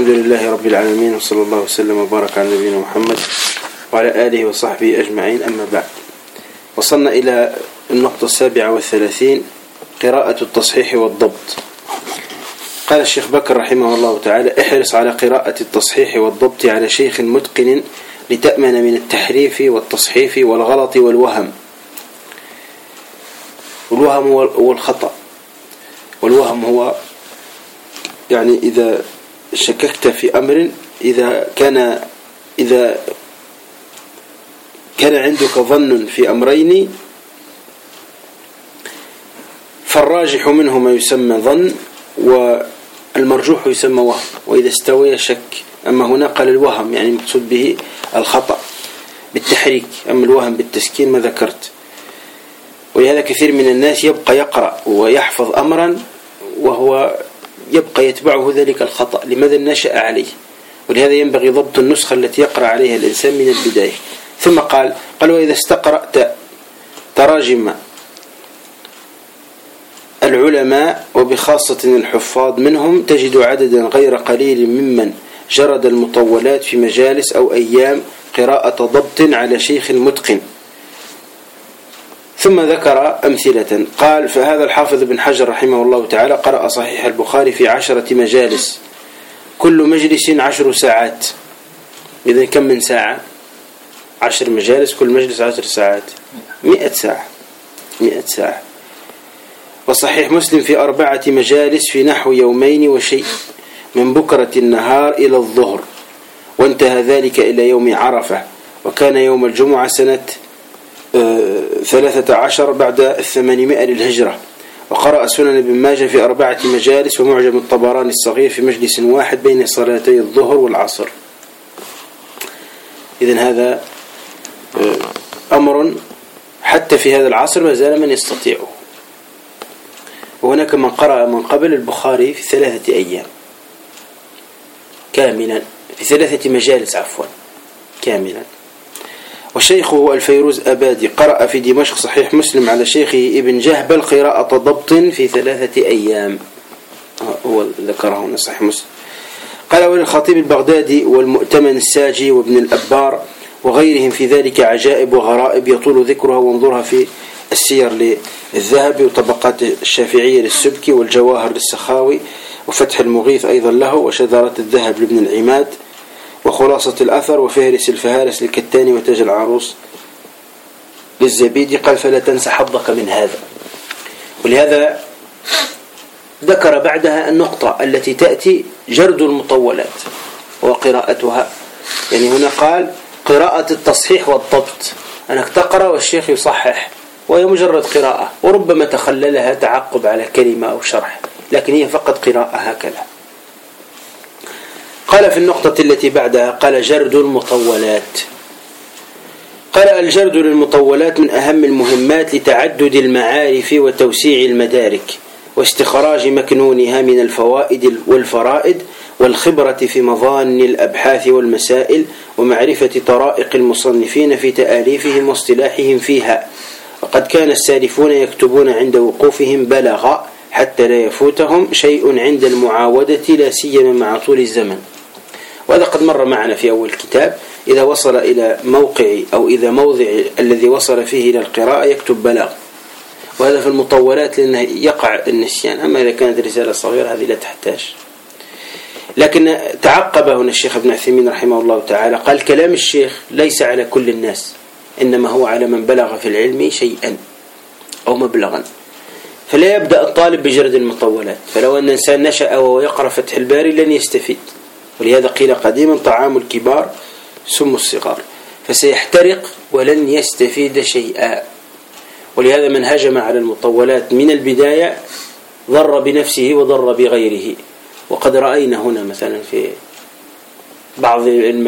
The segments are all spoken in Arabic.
الحمد لله رب العالمين، وصلى الله وسلم وبارك على نبينا محمد وعلى آله وصحبه أجمعين. أما بعد، وصلنا إلى النقطة 37، قراءة التصحيح والضبط. قال الشيخ بكر رحمه الله تعالى: احرص على قراءة التصحيح والضبط على شيخ متقن لتأمن من التحريف والتصحيف والغلط والوهم. والوهم هو الخطأ. والوهم هو يعني إذا شككت في أمر، إذا كان عندك ظن في أمرين، فالراجح منهما يسمى ظن والمرجوح يسمى وهم، وإذا استوي شك. أما هنا قال الوهم يعني مقصود به الخطأ بالتحريك، أما الوهم بالتسكين ما ذكرت. ولهذا كثير من الناس يبقى يقرأ ويحفظ أمرا وهو يبقى يتبعه ذلك الخطأ. لماذا؟ نشأ عليه. ولهذا ينبغي ضبط النسخة التي يقرأ عليها الإنسان من البداية. ثم قال وإذا استقرأت تراجم العلماء وبخاصة الحفاظ منهم تجد عددا غير قليل ممن جرد المطولات في مجالس أو أيام قراءة ضبط على شيخ متقن. ثم ذكر أمثلة. قال: فهذا الحافظ بن حجر رحمه الله تعالى قرأ صحيح البخاري في 10 مجالس، كل مجلس 10 ساعات. إذن كم من ساعة؟ 10 مجالس، كل مجلس 10 ساعات، 100 ساعة. 100 ساعة. وصحيح مسلم في 4 مجالس في نحو يومين وشيء، من بكرة النهار إلى الظهر، وانتهى ذلك إلى يوم عرفة، وكان يوم الجمعة سنة 13 بعد 800 للهجرة. وقرأ سنن ابن ماجه في 4 مجالس، ومعجم الطبراني الصغير في مجلس واحد بين صلاتي الظهر والعصر. إذن هذا أمر حتى في هذا العصر ما زال من يستطيعه. وهناك من قرأ من قبل البخاري في 3 أيام كاملا، في 3 مجالس كاملا. وشيخه الفيروز أبادي قرأ في دمشق صحيح مسلم على شيخه ابن جهبل قراءة ضبط في 3 أيام. هو ذكره هنا صحيح مسلم. قال: وللخطيب البغدادي والمؤتمن الساجي وابن الأبار وغيرهم في ذلك عجائب وغرائب يطول ذكرها، وانظرها في السير للذهبي، وطبقات الشافعية للسبكي، والجواهر للسخاوي، وفتح المغيث أيضا له، وشذرة الذهب لابن العماد، وخلاصة الأثر، وفهرس الفهارس للكتاني، وتاج العروس للزبيدي. قال: فلا تنسى حظك من هذا. ولهذا ذكر بعدها النقطة التي تأتي: جرد المطولات وقراءتها. يعني هنا قال قراءة التصحيح والضبط، أنك تقرأ والشيخ يصحح، وهي مجرد قراءة، وربما تخللها تعقب على كلمة أو شرح، لكن هي فقط قراءة هكذا. قال في النقطة التي بعدها قال: جرد المطولات. قال: الجرد للمطولات من أهم المهمات لتعدد المعارف وتوسيع المدارك، واستخراج مكنونها من الفوائد والفرائد، والخبرة في مظان الأبحاث والمسائل، ومعرفة طرائق المصنفين في تآليفهم واصطلاحهم فيها. وقد كان السالفون يكتبون عند وقوفهم بلغ حتى لا يفوتهم شيء عند المعاودة، لا سيما مع طول الزمن. وهذا قد مر معنا في أول الكتاب. إذا وصل إلى موقع أو إذا موضع الذي وصل فيه إلى القراءة يكتب بلغ، وهذا في المطولات لأنه يقع النسيان. أما إذا كانت رسالة صغيرة هذه لا تحتاج. لكن تعقب هنا الشيخ ابن عثيمين رحمه الله تعالى قال: كلام الشيخ ليس على كل الناس، إنما هو على من بلغ في العلم شيئا أو مبلغا. فلا يبدأ الطالب بجرد المطولات، فلو أن إنسان نشأ وهو يقرأ فتح الباري لن يستفيد. ولهذا قيل قديما: طعام الكبار سم الصغار، فسيحترق ولن يستفيد شيئا. ولهذا من هجم على المطولات من البداية ضر بنفسه وضر بغيره. وقد رأينا هنا مثلا في بعض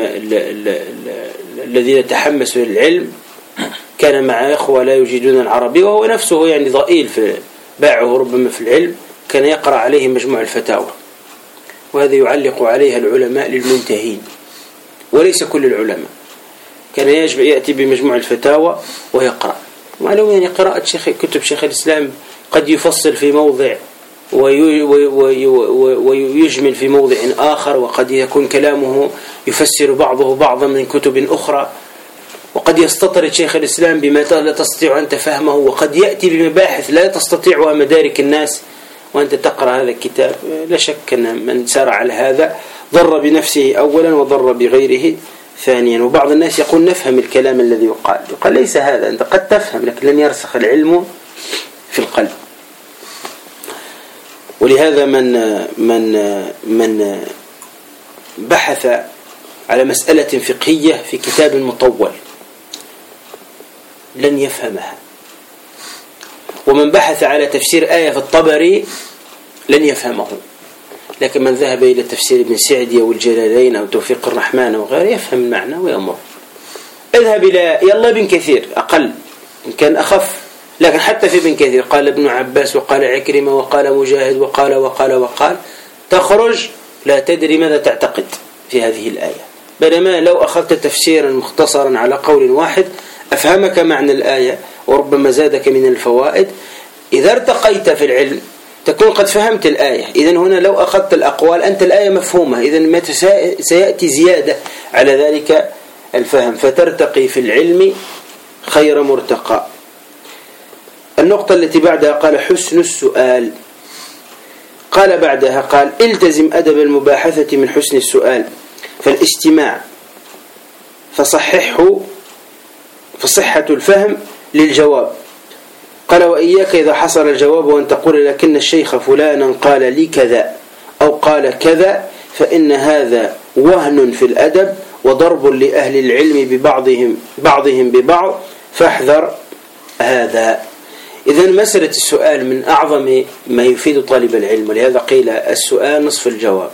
الذين تحمسوا للعلم كان مع إخوة لا يجيدون العربي، وهو نفسه يعني ضئيل في باعه ربما في العلم، كان يقرأ عليه مجموع الفتاوى، وهذا يعلق عليها العلماء للمنتهين وليس كل العلماء. كان يأتي بمجموع الفتاوى ويقرأ. معلوم يعني قراءة كتب شيخ الإسلام قد يفصل في موضع ويجمل في موضع آخر، وقد يكون كلامه يفسر بعضه بعضا من كتب أخرى، وقد يستطرد شيخ الإسلام بما لا تستطيع أن تفهمه، وقد يأتي بمباحث لا تستطيعها مدارك الناس وأنت تقرأ هذا الكتاب. لا شك أن من سار على هذا ضر بنفسه أولا وضر بغيره ثانيا. وبعض الناس يقول نفهم الكلام الذي يقال ليس هذا، أنت قد تفهم لكن لن يرسخ العلم في القلب. ولهذا من بحث على مسألة فقهية في كتاب مطول لن يفهمها، ومن بحث على تفسير آية في الطبري لن يفهمه، لكن من ذهب إلى تفسير ابن سعدي أو الجلالين أو توفيق الرحمن أو غيره يفهم المعنى ويمر. اذهب إلى يلا ابن كثير أقل إن كان أخف، لكن حتى في ابن كثير قال ابن عباس وقال عكرمة وقال مجاهد وقال تخرج لا تدري ماذا تعتقد في هذه الآية، بينما لو أخذت تفسيرا مختصرا على قول واحد أفهمك معنى الآية وربما زادك من الفوائد. إذا ارتقيت في العلم تكون قد فهمت الآية. إذن هنا لو أخذت الأقوال أنت الآية مفهومة، إذن متى سيأتي زيادة على ذلك الفهم، فترتقي في العلم خير مرتقى. النقطة التي بعدها قال حسن السؤال. قال بعدها قال التزم أدب المباحثة من حسن السؤال، فالاستماع فصحة الفهم للجواب. قال وإياك إذا حصل الجواب وأن تقول لكن الشيخ فلانا قال لي كذا أو قال كذا، فإن هذا وهن في الأدب وضرب لأهل العلم بعضهم ببعض، فاحذر هذا. إذن مسألة السؤال من أعظم ما يفيد طالب العلم، ولهذا قيل السؤال نصف الجواب.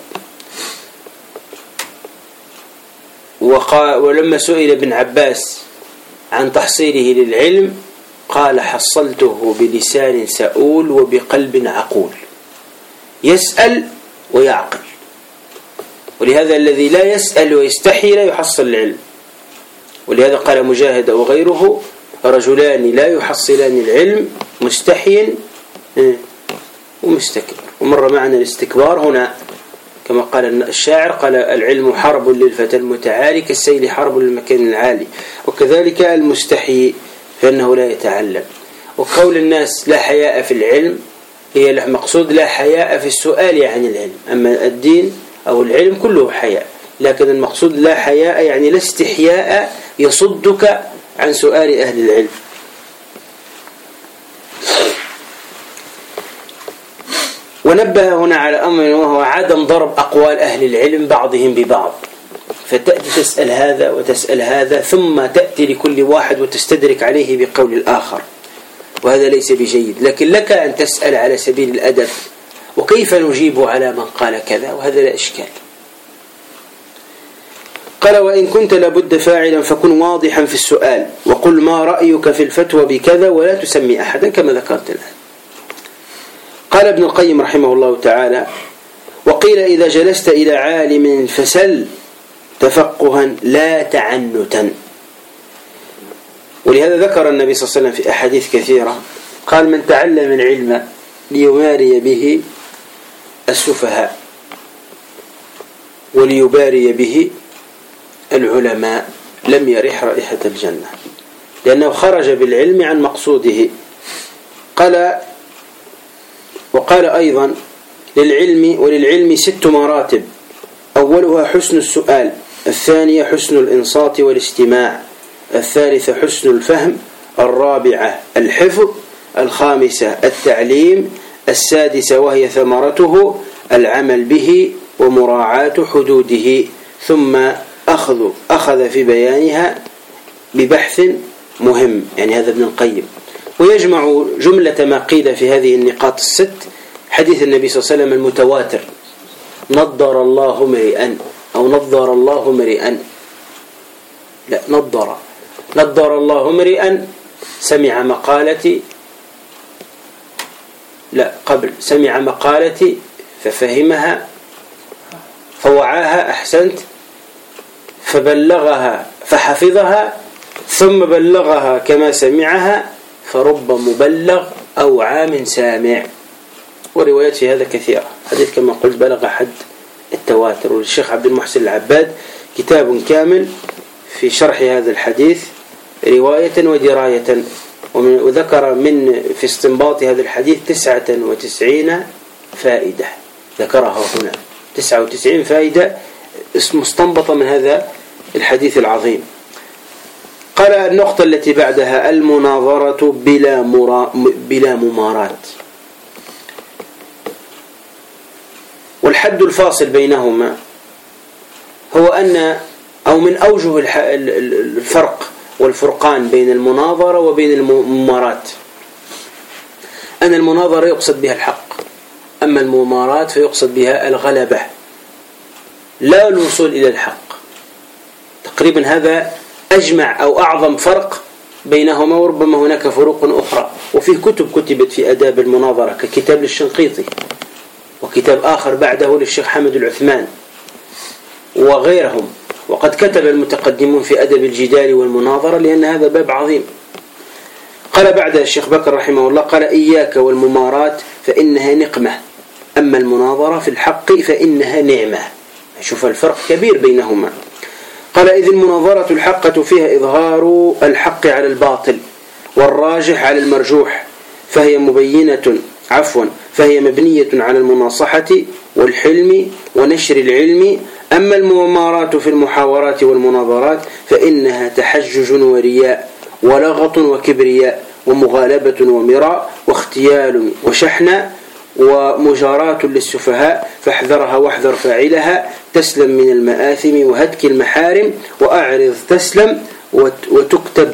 ولما سئل ابن عباس عن تحصيله للعلم قال حصلته بلسان سؤول وبقلب عقول، يسأل ويعقل. ولهذا الذي لا يسأل ويستحي لا يحصل العلم. ولهذا قال مجاهد وغيره رجلان لا يحصلان العلم مستحي ومستكبر. ومر معنا الاستكبار هنا كما قال الشاعر، قال العلم حرب للفتى المتعالي كالسيل حرب للمكان العالي. وكذلك المستحي فإنه لا يتعلم. وقول الناس لا حياء في العلم هي المقصود لا حياء في السؤال عن العلم، أما الدين أو العلم كله حياء، لكن المقصود لا حياء يعني لا استحياء يصدك عن سؤال أهل العلم. ونبه هنا على أمر وهو عدم ضرب أقوال أهل العلم بعضهم ببعض، فتأتي تسأل هذا وتسأل هذا ثم تأتي لكل واحد وتستدرك عليه بقول الآخر، وهذا ليس بجيد. لكن لك أن تسأل على سبيل الأدب وكيف نجيب على من قال كذا، وهذا لا إشكال. قال وإن كنت لابد فاعلا فكن واضحا في السؤال، وقل ما رأيك في الفتوى بكذا ولا تسمي أحدا كما ذكرت الآن. قال ابن القيم رحمه الله تعالى وقيل إذا جلست إلى عالم فسل تفقها لا تعنتا. ولهذا ذكر النبي صلى الله عليه وسلم في أحاديث كثيرة قال من تعلم العلم ليماري به السفهاء وليباري به العلماء لم يرح رائحة الجنة، لأنه خرج بالعلم عن مقصوده. وقال أيضا وللعلم 6 مراتب، أولها حسن السؤال، الثانية حسن الإنصات والاستماع، الثالثة حسن الفهم، الرابعة الحفظ، الخامسة التعليم، السادسة وهي ثمرته العمل به ومراعاة حدوده، ثم أخذ في بيانها ببحث مهم، يعني هذا ابن القيم. ويجمع جملة ما قيل في هذه النقاط 6 حديث النبي صلى الله عليه وسلم المتواتر نضر الله مريئا أو نضر الله مريئا، لا نضر الله مريئا سمع مقالتي، لا قبل سمع مقالتي ففهمها فوعاها أحسنت فبلغها فحفظها ثم بلغها كما سمعها، فرب مبلغ أو عام سامع. وروايات في هذا كثيرة. حديث كما قلت بلغ حد التواتر. والشيخ عبد المحسن العباد كتاب كامل في شرح هذا الحديث رواية ودراية، وذكر في استنباط هذا الحديث 99 فائدة ذكرها هنا، 99 فائدة مستنبطة من هذا الحديث العظيم. قال النقطة التي بعدها المناظرة بلا ممارات. والحد الفاصل بينهما هو أو من أوجه الفرق والفرقان بين المناظرة وبين الممارات أن المناظرة يقصد بها الحق، أما الممارات فيقصد بها الغلبة لا الوصول إلى الحق. تقريبا هذا أجمع أو أعظم فرق بينهما، وربما هناك فروق أخرى. وفي كتب كتبت في أداب المناظرة ككتاب للشنقيطي، وكتاب آخر بعده للشيخ حمد العثمان وغيرهم. وقد كتب المتقدمون في أدب الجدال والمناظرة، لأن هذا باب عظيم. قال بعدها الشيخ بكر رحمه الله قال إياك والممارات فإنها نقمة، أما المناظرة في الحق فإنها نعمة. شوف الفرق كبير بينهما. قال إذ المناظرة الحقة فيها إظهار الحق على الباطل والراجح على المرجوح، فهي مبنية على المناصحة والحلم ونشر العلم. أما الممارات في المحاورات والمناظرات فإنها تحجج ورياء ولغط وكبرياء ومغالبة ومراء واختيال وشحنة ومجاراة للسفهاء، فاحذرها واحذر فاعلها، تسلم من المآثم وهتك المحارم، وأعرض تسلم وتكتب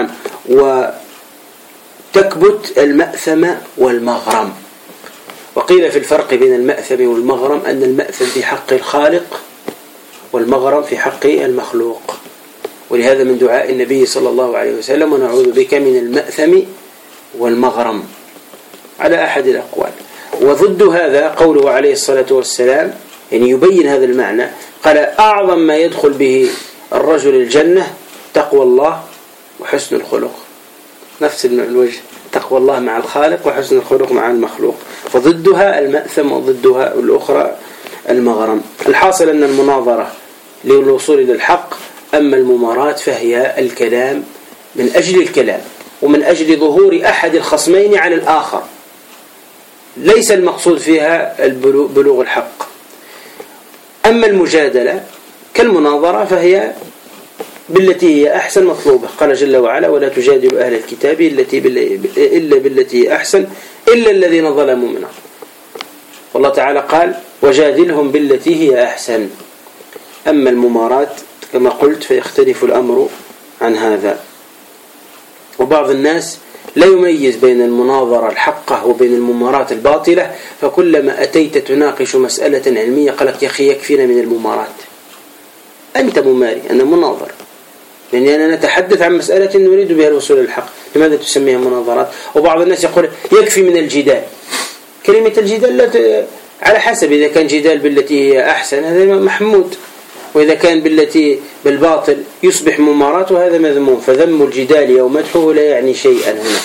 وتكبت المأثم والمغرم. وقيل في الفرق بين المأثم والمغرم أن المأثم في حق الخالق والمغرم في حق المخلوق. ولهذا من دعاء النبي صلى الله عليه وسلم ونعوذ بك من المأثم والمغرم على أحد الأقوال. وضد هذا قوله عليه الصلاة والسلام، يعني يبين هذا المعنى. قال أعظم ما يدخل به الرجل الجنة تقوى الله وحسن الخلق، نفس الوجه، تقوى الله مع الخالق وحسن الخلق مع المخلوق، فضدها المأثم وضدها الأخرى المغرم. الحاصل أن المناظرة للوصول إلى الحق، أما الممارات فهي الكلام من أجل الكلام ومن أجل ظهور أحد الخصمين على الآخر، ليس المقصود فيها بلوغ الحق. أما المجادلة كالمناظرة فهي بالتي هي أحسن مطلوبة. قال جل وعلا ولا تجادل أهل الكتاب إلا بالتي هي أحسن إلا الذين ظلموا منهم. والله تعالى قال وجادلهم بالتي هي أحسن. أما الممارات كما قلت فيختلف الأمر عن هذا. وبعض الناس لا يميز بين المناظرة الحقة وبين الممارات الباطلة، فكلما أتيت تناقش مسألة علمية قالت يا أخي يكفينا من الممارات، أنت مماري أنا مناظر، لأننا نتحدث عن مسألة نريد بها الوصول للحق، لماذا تسميها مناظرات؟ وبعض الناس يقول يكفي من الجدال. كلمة الجدال على حسب، إذا كان جدال بالتي هي أحسن هذا محمود، وإذا كان بالتي بالباطل يصبح ممارات وهذا مذموم. فذم الجدال أو مدحه لا يعني شيئا هنا.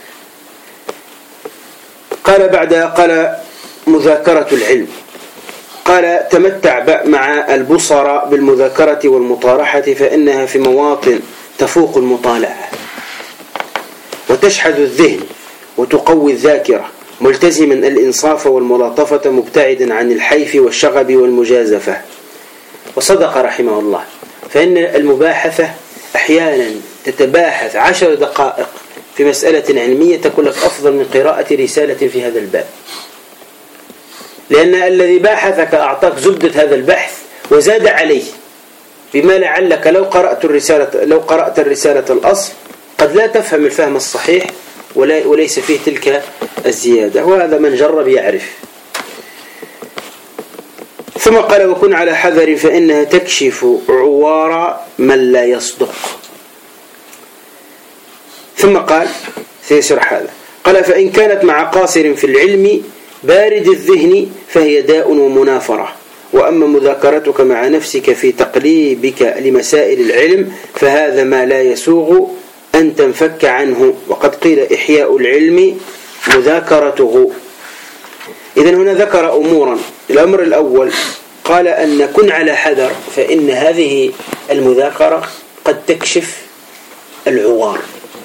قال بعدها قال مذاكرة العلم. قال تمتع مع البصر بالمذاكرة والمطارحة، فإنها في مواطن تفوق المطالعة وتشحذ الذهن وتقوي الذاكرة، ملتزما الإنصاف والملاطفة مبتعدا عن الحيف والشغب والمجازفة. وصدق رحمه الله، فإن المباحثة أحيانا تتباحث 10 دقائق في مسألة علمية تكون لك أفضل من قراءة رسالة في هذا الباب، لأن الذي باحثك أعطاك زبدة هذا البحث وزاد عليه، بما لعلك لو قرأت الرسالة الأصل قد لا تفهم الفهم الصحيح وليس فيه تلك الزيادة، وهذا من جرب يعرف. ثم قال وكن على حذر فإنها تكشف عوار من لا يصدق. ثم قال سيشرح هذا، قال فإن كانت مع قاصر في العلم بارد الذهن فهي داء ومنافرة، وأما مذاكرتك مع نفسك في تقليبك لمسائل العلم فهذا ما لا يسوغ أن تنفك عنه. وقد قيل إحياء العلم مذاكرته، إذن هنا ذكر أمورا. الأمر الأول قال أن كن على حذر، فإن هذه المذاكرة قد تكشف العوار،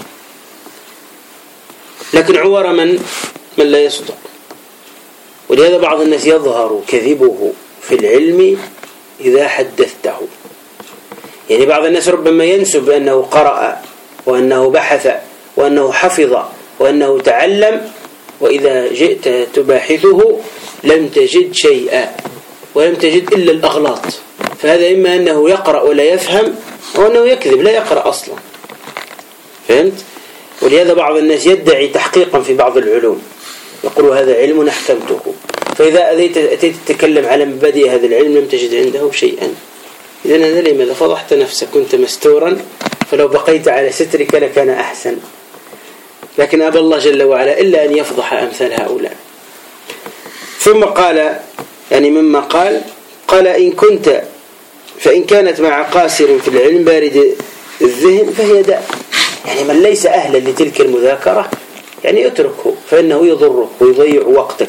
لكن عوار من لا يصدق. ولهذا بعض الناس يظهر كذبه في العلم إذا حدثته. يعني بعض الناس ربما ينسب أنه قرأ وأنه بحث وأنه حفظ وأنه تعلم، وإذا جئت تباحثه لم تجد شيئا ولم تجد إلا الأغلاط. فهذا إما أنه يقرأ ولا يفهم، أو أنه يكذب لا يقرأ أصلا. فهمت؟ ولهذا بعض الناس يدعي تحقيقا في بعض العلوم، يقول هذا علم أحكمته، فإذا أتيت تتكلم على مبادئ هذا العلم لم تجد عنده شيئا. إذن هذا لماذا؟ فضحت نفسك، كنت مستورا، فلو بقيت على سترك لكان أحسن. لكن أبى الله جل وعلا إلا أن يفضح أمثال هؤلاء. ثم قال يعني مما قال إن كنت فإن كانت مع قاصر في العلم بارد الذهن فهي داء. يعني من ليس أهلا لتلك المذاكرة يعني اتركه، فإنه يضرك ويضيع وقتك.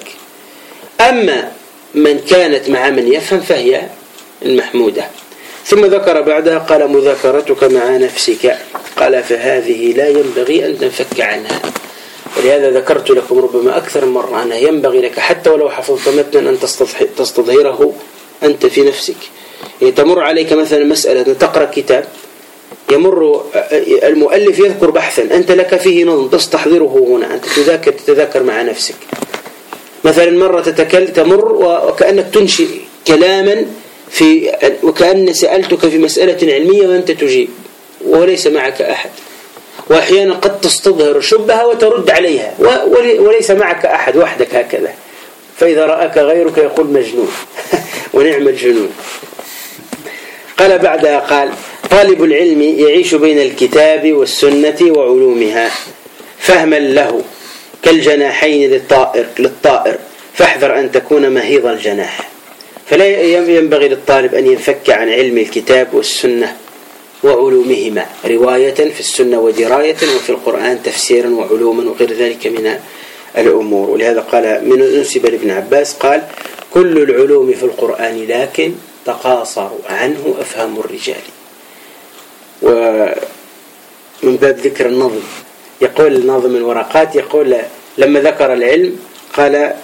أما من كانت مع من يفهم فهي المحمودة. ثم ذكر بعدها قال مذاكرتك مع نفسك، قال فهذه لا ينبغي أن تنفك عنها. ولهذا ذكرت لكم ربما أكثر مرة أنه ينبغي لك حتى ولو حفظت متنا أن تستظهره أنت في نفسك. يعني تمر عليك مثلا مسألة، تقرأ كتاب يمر المؤلف يذكر بحثا أنت لك فيه نظم تستحضره هنا، أنت تتذاكر مع نفسك. مثلا مرة تمر وكأنك تنشئ كلاما وكأن سألتك في مسألة علمية وأنت تجيب وليس معك أحد. وأحيانا قد تستظهر شبهة وترد عليها وليس معك أحد، وحدك هكذا، فإذا رأك غيرك يقول مجنون ونعم الجنون. قال بعدها قال طالب العلم يعيش بين الكتاب والسنة وعلومها فهما له كالجناحين للطائر فاحذر أن تكون مهيض الجناح. فلا ينبغي للطالب أن ينفك عن علم الكتاب والسنة وعلومهما، رواية في السنة ودراية، وفي القرآن تفسيرا وعلوما وغير ذلك من الأمور. ولهذا قال من أنسب لابن عباس قال كل العلوم في القرآن لكن تقاصر عنه أفهام الرجال. ومن باب ذكر النظم يقول ناظم الورقات يقول لما ذكر العلم قال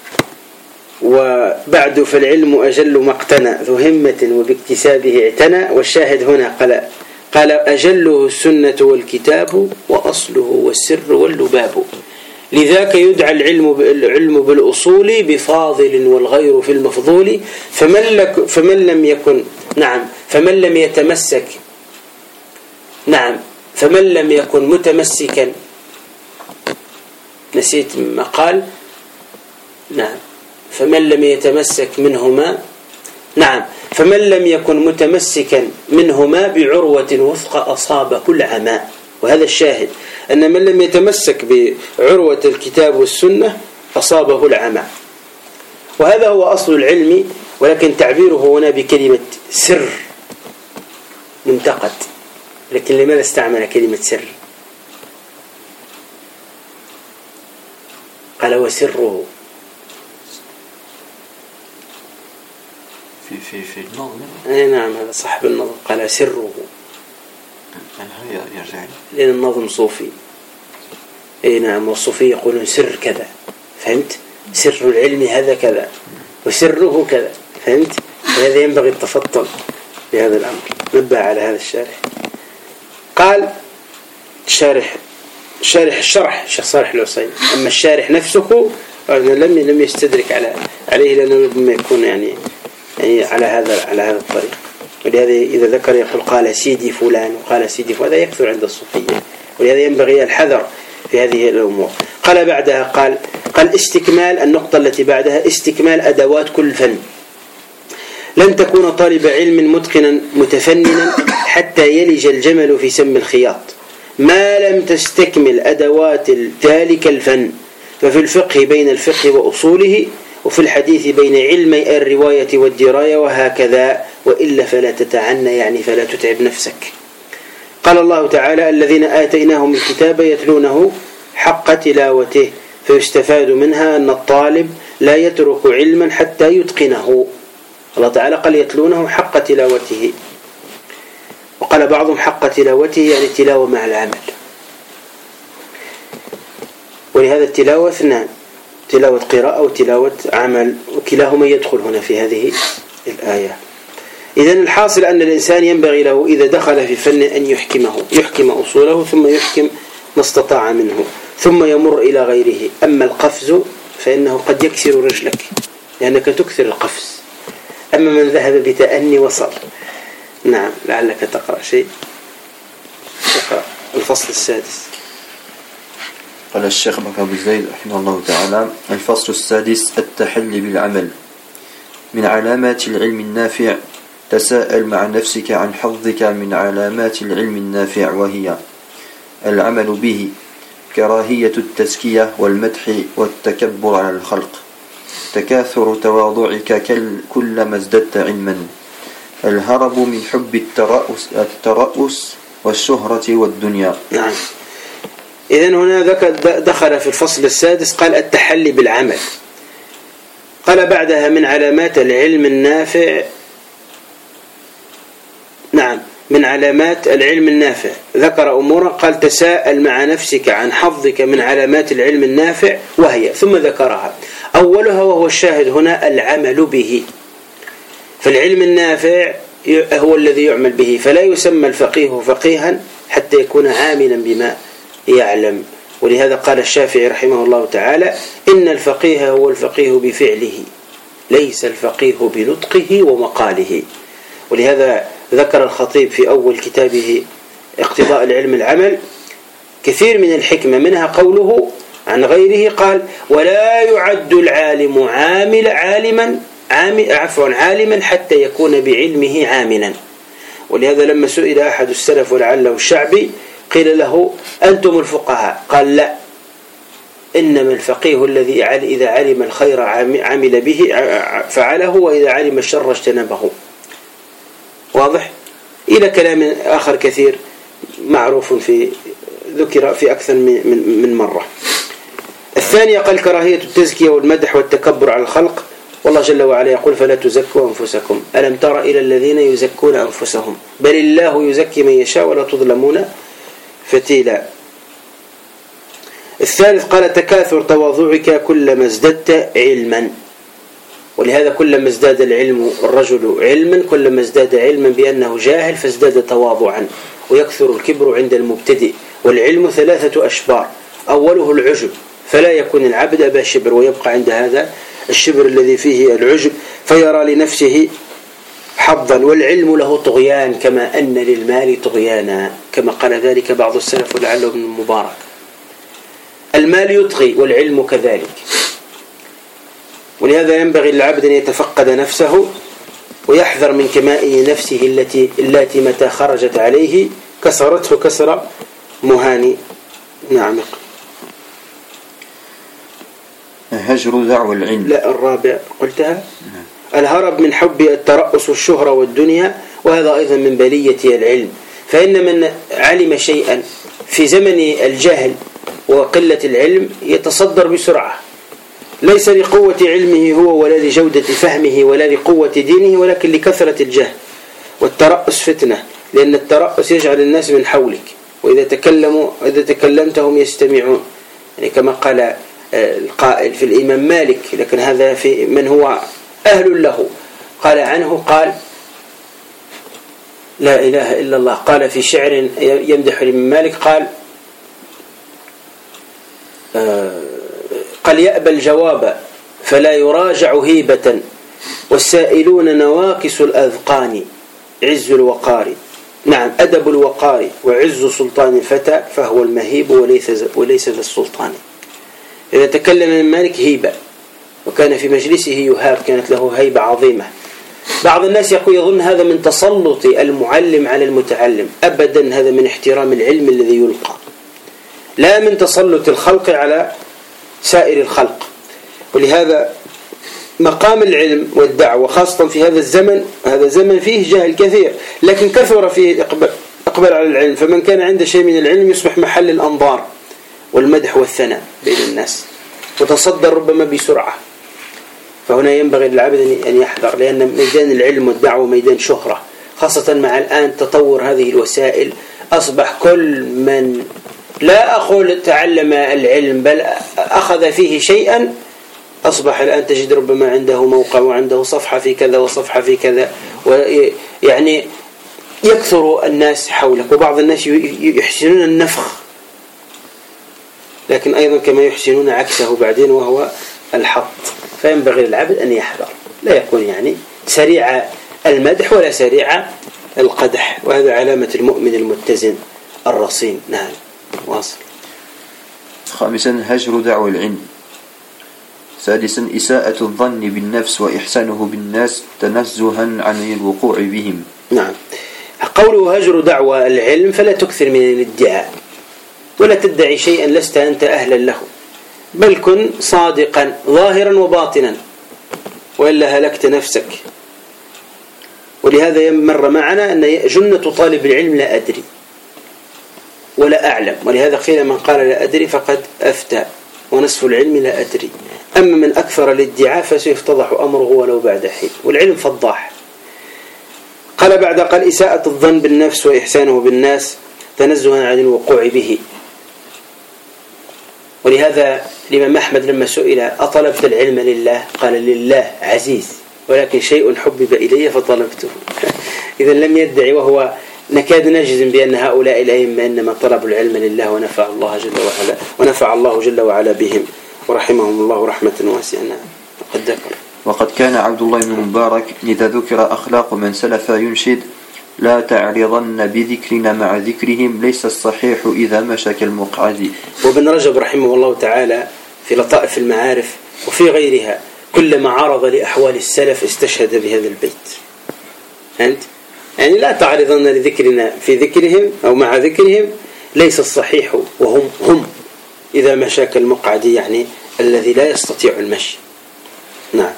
وبعد فالعلم أجل ما اقتنى ذو همة وباكتسابه اعتنى. والشاهد هنا قال أجله السنة والكتاب وأصله والسر واللباب لذاك يدعى العلم بالأصول بفاضل والغير في المفضول فمن لم يكن فمن لم يكن متمسكا نسيت ما قال فمن لم يتمسك منهما فمن لم يكن متمسكا منهما بعروة وثقة أصابه العماء. وهذا الشاهد أن من لم يتمسك بعروة الكتاب والسنة أصابه العماء. وهذا هو أصل العلم، ولكن تعبيره هنا بكلمة سر منتقد. لكن لماذا استعمل كلمة سر؟ قال وسره في النظم. نعم هذا صاحب النظم قال سره لأن النظم صوفي. نعم والصوفي يقولون سر كذا، فهمت؟ سر العلم هذا كذا وسره كذا، فهمت؟ هذا ينبغي التفطن بهذا الأمر. نبه على هذا الشارح. قال الشرح الشيخ صالح العصيمي. أما الشارح نفسه لم يستدرك عليه لأنه ربما يكون يعني على هذا الطريق. ولهذا إذا ذكر يقول قال سيدي فلان وقال سيدي فلان، هذا يكثر عند الصوفية، ولهذا ينبغي الحذر في هذه الأمور. قال بعدها قال استكمال النقطة التي بعدها استكمال أدوات كل فن. لن تكون طالب علم متقنا متفننا حتى يلج الجمل في سم الخياط ما لم تستكمل أدوات ذلك الفن. ففي الفقه بين الفقه وأصوله، وفي الحديث بين علمي الرواية والدراية، وهكذا، وإلا فلا تتعنى يعني فلا تتعب نفسك. قال الله تعالى الذين آتيناهم الكتاب يتلونه حق تلاوته فيستفاد منها أن الطالب لا يترك علما حتى يتقنه. الله تعالى قال يتلونه حق تلاوته، وقال بعضهم حق تلاوته يعني التلاوة مع العمل. ولهذا التلاوة اثنان، تلاوة قراءة وتلاوة عمل، وكلاهما يدخل هنا في هذه الآية. إذن الحاصل أن الإنسان ينبغي له إذا دخل في فن أن يحكم أصوله، ثم يحكم ما استطاع منه، ثم يمر إلى غيره. أما القفز فإنه قد يكسر رجلك لأنك تكثر القفز. أما من ذهب بتأني وصل. نعم، لعلك تقرأ شيء. تقرأ الفصل السادس. قال الشيخ بكر بن زيد رحمه الله تعالى: الفصل السادس: التحلي بالعمل. من علامات العلم النافع: تساءل مع نفسك عن حظك من علامات العلم النافع، وهي العمل به، كراهية التزكية والمدح والتكبر على الخلق، تكاثر تواضعك كلما ازددت علما، الهرب من حب الترأس والشهرة والدنيا. نعم. إذن هنا دخل في الفصل السادس قال التحلي بالعمل. قال بعدها من علامات العلم النافع. نعم، من علامات العلم النافع ذكر أمورا، قال تساءل مع نفسك عن حظك من علامات العلم النافع، وهي، ثم ذكرها. أولها وهو الشاهد هنا العمل به. فالعلم النافع هو الذي يعمل به، فلا يسمى الفقيه فقيها حتى يكون عاملا بما يعلم. ولهذا قال الشافعي رحمه الله تعالى: إن الفقيه هو الفقيه بفعله، ليس الفقيه بنطقه ومقاله. ولهذا ذكر الخطيب في أول كتابه اقتضاء العلم العمل كثير من الحكمة، منها قوله عن غيره قال: ولا يعد العالم عالما حتى يكون بعلمه عاملا. ولهذا لما سئل أحد السلف ولعله الشعبي قيل له: أنتم الفقهاء؟ قال: لا، إنما الفقيه الذي إذا علم الخير عمل به فعله، وإذا علم الشر اجتنبه. واضح؟ إلى كلام آخر كثير معروف ذكر في أكثر من مرة. الثانية قال كراهية التزكية والمدح والتكبر على الخلق، والله جل وعلا يقول: فلا تزكوا أنفسكم، ألم تر إلى الذين يزكون أنفسهم بل الله يزكي من يشاء ولا تظلمون فتيلا. الثالث قال تكاثر تواضعك كلما ازددت علما. ولهذا كلما ازداد الرجل علما كلما ازداد علما بأنه جاهل فازداد تواضعا، ويكثر الكبر عند المبتدئ. والعلم 3 أشبار: أوله العجب، فلا يكون العبد أبا شبر، ويبقى عند هذا الشبر الذي فيه العجب فيرى لنفسه حظا. والعلم له طغيان كما أن للمال طغيانا، كما قال ذلك بعض السلف ولعله ابن المبارك. المال يطغي والعلم كذلك. ولهذا ينبغي للعبد أن يتفقد نفسه ويحذر من كمائن نفسه التي متى خرجت عليه كسرته كسر مهاني. نعم. هجر دعوى العلم. لا، الرابع قلتها. الهرب من حب الترأس والشهرة والدنيا، وهذا أيضا من بلية العلم. فإن من علم شيئا في زمن الجهل وقلة العلم يتصدر بسرعة، ليس لقوة علمه هو ولا لجودة فهمه ولا لقوة دينه، ولكن لكثرة الجهل. والترأس فتنة، لأن الترأس يجعل الناس من حولك، وإذا تكلمتهم يستمعون، يعني كما قال القائل في الإمام مالك، لكن هذا في من هو أهل له، قال عنه قال: لا إله إلا الله. قال في شعر يمدح الإمام مالك قال يأبى الجواب فلا يراجع هيبة، والسائلون نواكس الأذقان، عز الوقار. نعم، أدب الوقار وعز سلطان الفتى، فهو المهيب وليس ذا السلطان. إذا تكلم من مالك هيبة، وكان في مجلسه يهاب، كانت له هيبة عظيمة. بعض الناس يظن هذا من تسلط المعلم على المتعلم، أبدا، هذا من احترام العلم الذي يلقى، لا من تسلط الخلق على سائر الخلق. ولهذا مقام العلم والدعوة خاصة في هذا الزمن، هذا زمن فيه جهل كثير، لكن كثر فيه إقبال على العلم، فمن كان عنده شيء من العلم يصبح محل الأنظار والمدح والثناء بين الناس، وتصدر ربما بسرعة. فهنا ينبغي للعبد أن يحذر، لأن ميدان العلم والدعوة ميدان شهرة، خاصة مع الآن تطور هذه الوسائل. أصبح كل من لا أقول تعلم العلم بل أخذ فيه شيئا، أصبح الآن تجد ربما عنده موقع وعنده صفحة في كذا وصفحة في كذا، ويعني يكثر الناس حولك. وبعض الناس يحسنون النفخ، لكن أيضا كما يحسنون عكسه بعدين وهو الحط. فينبغي للعبد أن يحذر، لا يكون يعني سريع المدح ولا سريع القدح، وهذا علامة المؤمن المتزن الرصين. نعم، واصل. خامسا هجر دعوة العلم. سادسا إساءة الظن بالنفس وإحسانه بالناس تنزها عن الوقوع بهم. نعم، قوله هجر دعوة العلم فلا تكثر من الادعاء، ولا تدعي شيئا لست أنت أهلا له، بل كن صادقا ظاهرا وباطنا، وإلا هلكت نفسك. ولهذا مر معنا أن جنة طالب العلم لا أدري ولا أعلم، ولهذا قيل من قال لا أدري فقد أفتى، ونصف العلم لا أدري. أما من أكثر الادعاء فسيفتضح أمره ولو بعد حين، والعلم فضاح. قال بعد قال إساءة الظن بالنفس وإحسانه بالناس تنزها عن الوقوع به. ولهذا الإمام أحمد لما سئل أطلبت العلم لله؟ قال لله عزيز، ولكن شيء حبب إلي فطلبته. إذا لم يدعي، وهو نكاد نجزم بأن هؤلاء الأئمة إنما طلبوا العلم لله ونفع الله جل وعلا بهم ورحمهم الله رحمة واسعة. وقد ذكر وقد كان عبد الله بن مبارك إذا ذكر أخلاق من سلف ينشد لا تعرضن بذكرنا مع ذكرهم ليس الصحيح إذا مشى كالمقعد. وابن رجب رحمه الله تعالى في لطائف المعارف وفي غيرها كلما عرض لأحوال السلف استشهد بهذا البيت. يعني لا تعرضن لذكرنا في ذكرهم أو مع ذكرهم ليس الصحيح وهم إذا مشى كالمقعد، يعني الذي لا يستطيع المشي. نعم.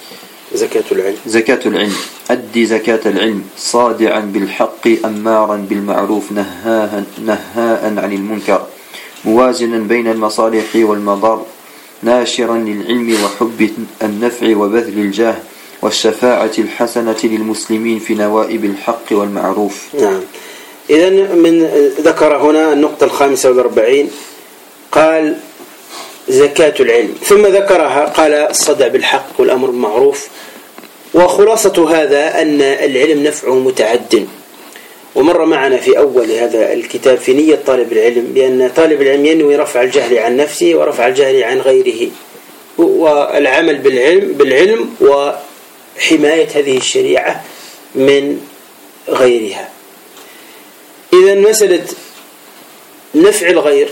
زكاة العلم أدي زكاة العلم صادعا بالحق أمارا بالمعروف نهاء عن المنكر موازنا بين المصالح والمضار ناشرا للعلم وحب النفع وبذل الجاه والشفاعة الحسنة للمسلمين في نوائب الحق والمعروف. نعم. إذن ذكر هنا النقطة 45 قال زكاة العلم، ثم ذكرها قال الصدع بالحق والأمر بالمعروف. وخلاصة هذا أن العلم نفعه متعد، ومر معنا في أول هذا الكتاب في نية طالب العلم بأن طالب العلم ينوي رفع الجهل عن نفسه ورفع الجهل عن غيره، والعمل بالعلم وحماية هذه الشريعة من غيرها. إذن مسألة نفع الغير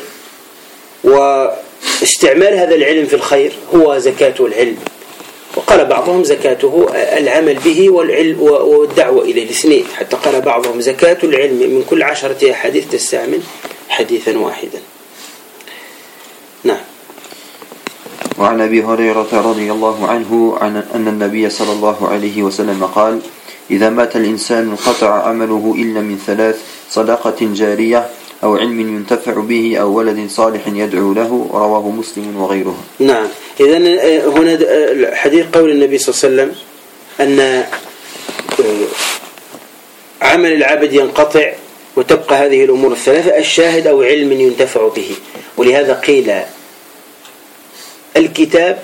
واستعمال هذا العلم في الخير هو زكاة العلم. وقال بعضهم زكاته العمل به والدعوة إليه الاثنين، حتى قال بعضهم زكاة العلم من كل 10 أحاديث تستعمل حديثا واحدا. نعم. وعن أبي هريرة رضي الله عنه أن النبي صلى الله عليه وسلم قال إذا مات الإنسان انقطع عمله إلا من 3: صدقة جارية أو علم ينتفع به أو ولد صالح يدعو له، رواه مسلم وغيره. نعم. إذن هنا حديث قول النبي صلى الله عليه وسلم أن عمل العبد ينقطع وتبقى هذه الأمور الثلاثة: الشاهد أو علم ينتفع به. ولهذا قيل الكتاب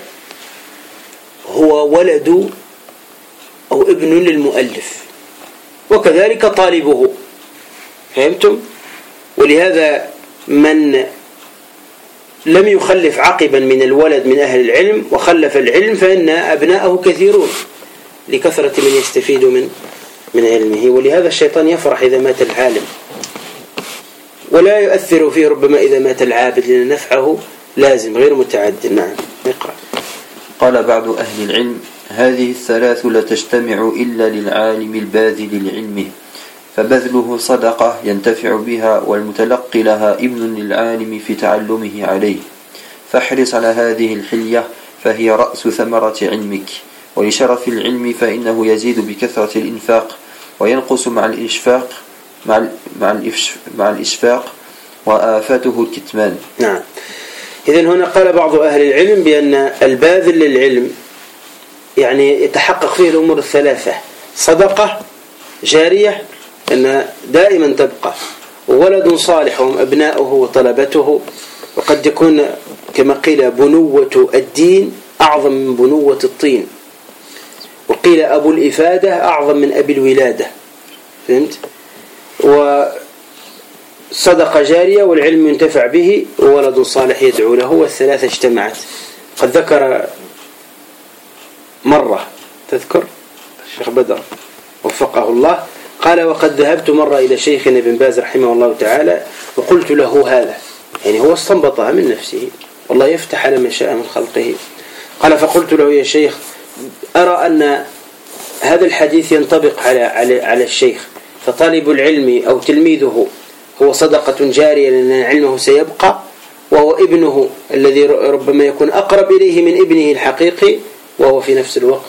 هو ولد أو ابن للمؤلف، وكذلك طالبه. فهمتم؟ ولهذا من لم يخلف عقبا من الولد من أهل العلم وخلف العلم فإن أبناءه كثيرون لكثرة من يستفيد من علمه. ولهذا الشيطان يفرح إذا مات العالم ولا يؤثر فيه ربما إذا مات العابد، لأن نفعه لازم غير متعد. نعم. اقرأ. قال بعض أهل العلم هذه الثلاث لا تجتمع إلا للعالم الباذل لعلمه، فبذله صدقة ينتفع بها، والمتلقي لها ابن للعالم في تعلمه عليه. فاحرص على هذه الحلية فهي رأس ثمرة علمك. ولشرف العلم فإنه يزيد بكثرة الإنفاق وينقص مع الإشفاق وآفته الكتمان. نعم. إذن هنا قال بعض أهل العلم بأن الباذل للعلم يعني يتحقق فيه الأمور الثلاثة: صدقة جارية أنها دائما تبقى، وولد صالح هم أبناؤه وطلبته، وقد يكون كما قيل بنوة الدين أعظم من بنوة الطين، وقيل أبو الإفادة أعظم من أبي الولادة. فهمت؟ وصدقة جارية والعلم ينتفع به وولد صالح يدعو له، والثلاثة اجتمعت. قد ذكر مرة، تذكر الشيخ بدر وفقه الله، قال: وقد ذهبت مرة إلى شيخنا ابن باز رحمه الله تعالى وقلت له هذا، يعني هو استنبطها من نفسه، والله يفتح على من شاء من خلقه. قال: فقلت له: يا شيخ، أرى أن هذا الحديث ينطبق على الشيخ، فطالب العلم أو تلميذه هو صدقة جارية لأن علمه سيبقى، وهو ابنه الذي ربما يكون أقرب إليه من ابنه الحقيقي، وهو في نفس الوقت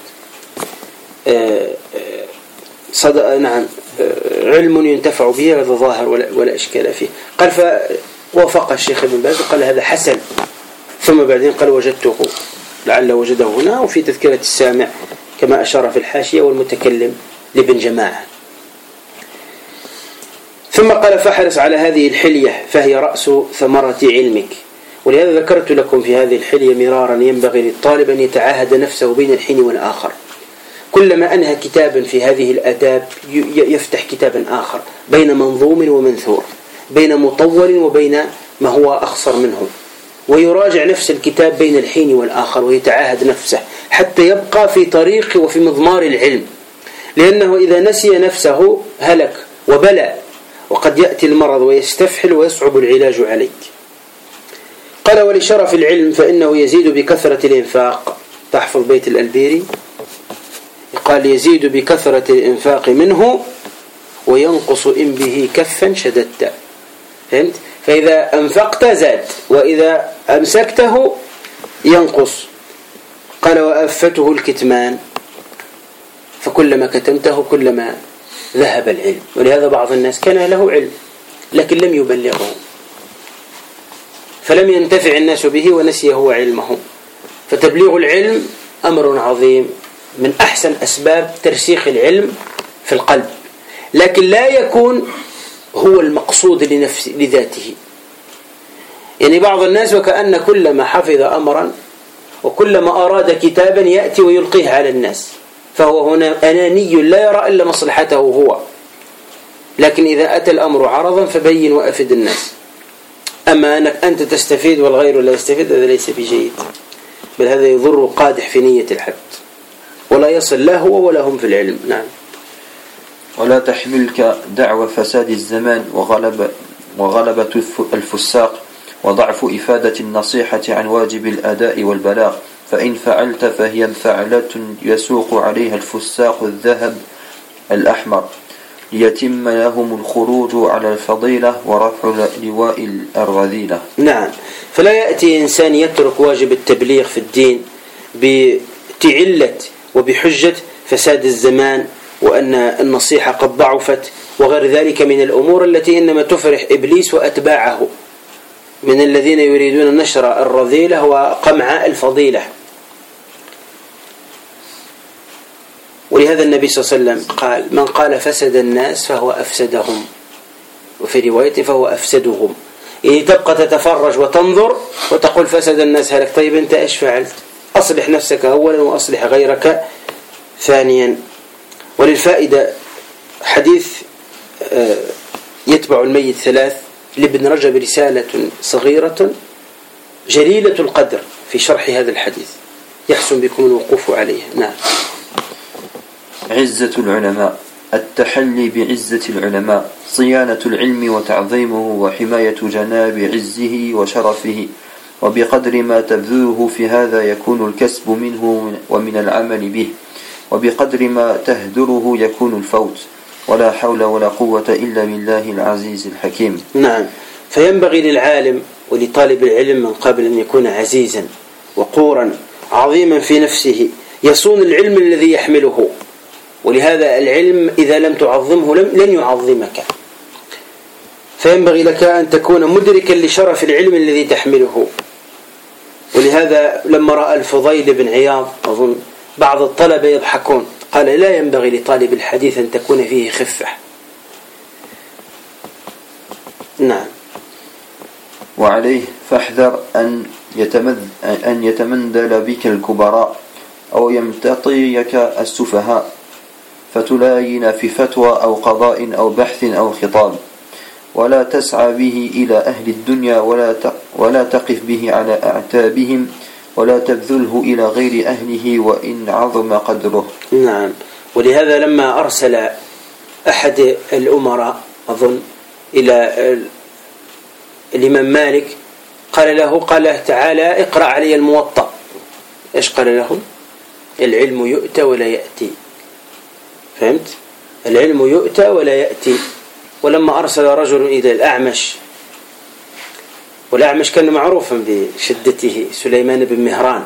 نعم علم ينتفع به، هذا ظاهر ولا إشكال فيه. قال: فوافق الشيخ ابن باز قال: هذا حسن. ثم بعدين قال: وجدته، لعل وجده هنا وفي تذكرة السامع كما أشار في الحاشية، والمتكلم لابن جماعة. ثم قال: فاحرص على هذه الحلية فهي رأس ثمرة علمك. ولهذا ذكرت لكم في هذه الحلية مرارا ينبغي للطالب أن يتعاهد نفسه بين الحين والآخر. كلما أنهى كتابا في هذه الآداب يفتح كتابا آخر، بين منظوم ومنثور، بين مطول وبين ما هو أخصر منه، ويراجع نفس الكتاب بين الحين والآخر ويتعاهد نفسه حتى يبقى في طريق وفي مضمار العلم، لأنه إذا نسي نفسه هلك وبلى، وقد يأتي المرض ويستفحل ويصعب العلاج عليك. قال: ولشرف العلم فإنه يزيد بكثرة الإنفاق. تحفظ بيت الألبيري، قال: يزيد بكثرة الإنفاق منه وينقص إن به كفا شددت. فهمت؟ فإذا أنفقت زاد، وإذا أمسكته ينقص. قال: وأفته الكتمان، فكلما كتمته كلما ذهب العلم. ولهذا بعض الناس كان له علم لكن لم يبلغه، فلم ينتفع الناس به ونسي هو علمه. فتبليغ العلم أمر عظيم، من أحسن أسباب ترسيخ العلم في القلب، لكن لا يكون هو المقصود لذاته. يعني بعض الناس وكأن كلما حفظ أمرا وكلما أراد كتابا يأتي ويلقيه على الناس، فهو هنا أناني لا يرى إلا مصلحته هو. لكن إذا أتى الأمر عرضا فبين وأفد الناس. أما أنك أنت تستفيد والغير لا يستفيد، هذا ليس بجيد، بل هذا يضر قادح في نية الحد، ولا يصل لا هو ولا هم في العلم. نعم. ولا تحملك دعوى فساد الزمان وغلبة الفساق وضعف إفادة النصيحة عن واجب الأداء والبلاغ، فإن فعلت فهي فعلة يسوق عليها الفساق الذهب الأحمر ليتم لهم الخروج على الفضيلة ورفع لواء الرذيلة. نعم. فلا يأتي إنسان يترك واجب التبليغ في الدين بتعلة وبحجة فساد الزمان وأن النصيحة قد ضعفت وغير ذلك من الأمور التي إنما تفرح إبليس وأتباعه من الذين يريدون نشر الرذيلة وقمع الفضيلة. ولهذا النبي صلى الله عليه وسلم قال: من قال فسد الناس فهو أفسدهم، وفي رواية فهو أفسدهم. يعني تبقى تتفرج وتنظر وتقول فسد الناس هلك. طيب أنت إيش فعلت؟ أصلح نفسك أولا وأصلح غيرك ثانيا. وللفائدة حديث يتبع الميت ثلاث لابن رجب رسالة صغيرة جليلة القدر في شرح هذا الحديث، يحسن بكم الوقوف عليه. نعم. عزة العلماء. التحلي بعزة العلماء صيانة العلم وتعظيمه وحماية جناب عزه وشرفه، وبقدر ما تبذله في هذا يكون الكسب منه ومن العمل به، وبقدر ما تهدره يكون الفوت، ولا حول ولا قوة إلا بالله العزيز الحكيم. نعم. فينبغي للعالم ولطالب العلم من قبل أن يكون عزيزا وقورا عظيما في نفسه، يصون العلم الذي يحمله. ولهذا العلم إذا لم تعظمه لن يعظمك، فينبغي لك أن تكون مدركا لشرف العلم الذي تحمله. ولهذا لما رأى الفضيل بن عياض أظن بعض الطلبة يضحكون، قال لا ينبغي لطالب الحديث أن تكون فيه خفة. نعم. وعليه فاحذر أن يتمندل بك الكبراء أو يمتطيك السفهاء فتلاين في فتوى أو قضاء أو بحث أو خطاب، ولا تسعى به إلى أهل الدنيا ولا تقف به على أعتابهم، ولا تبذله إلى غير أهله وإن عظم قدره. نعم. ولهذا لما أرسل أحد الأمراء أظن إلى الإمام مالك قال له تعالى اقرأ علي الموطأ، إيش قال له؟ العلم يؤتى ولا يأتي. فهمت؟ العلم يؤتى ولا يأتي. ولما أرسل رجل إلى الأعمش، والأعمش كان معروفا بشدته، سليمان بن مهران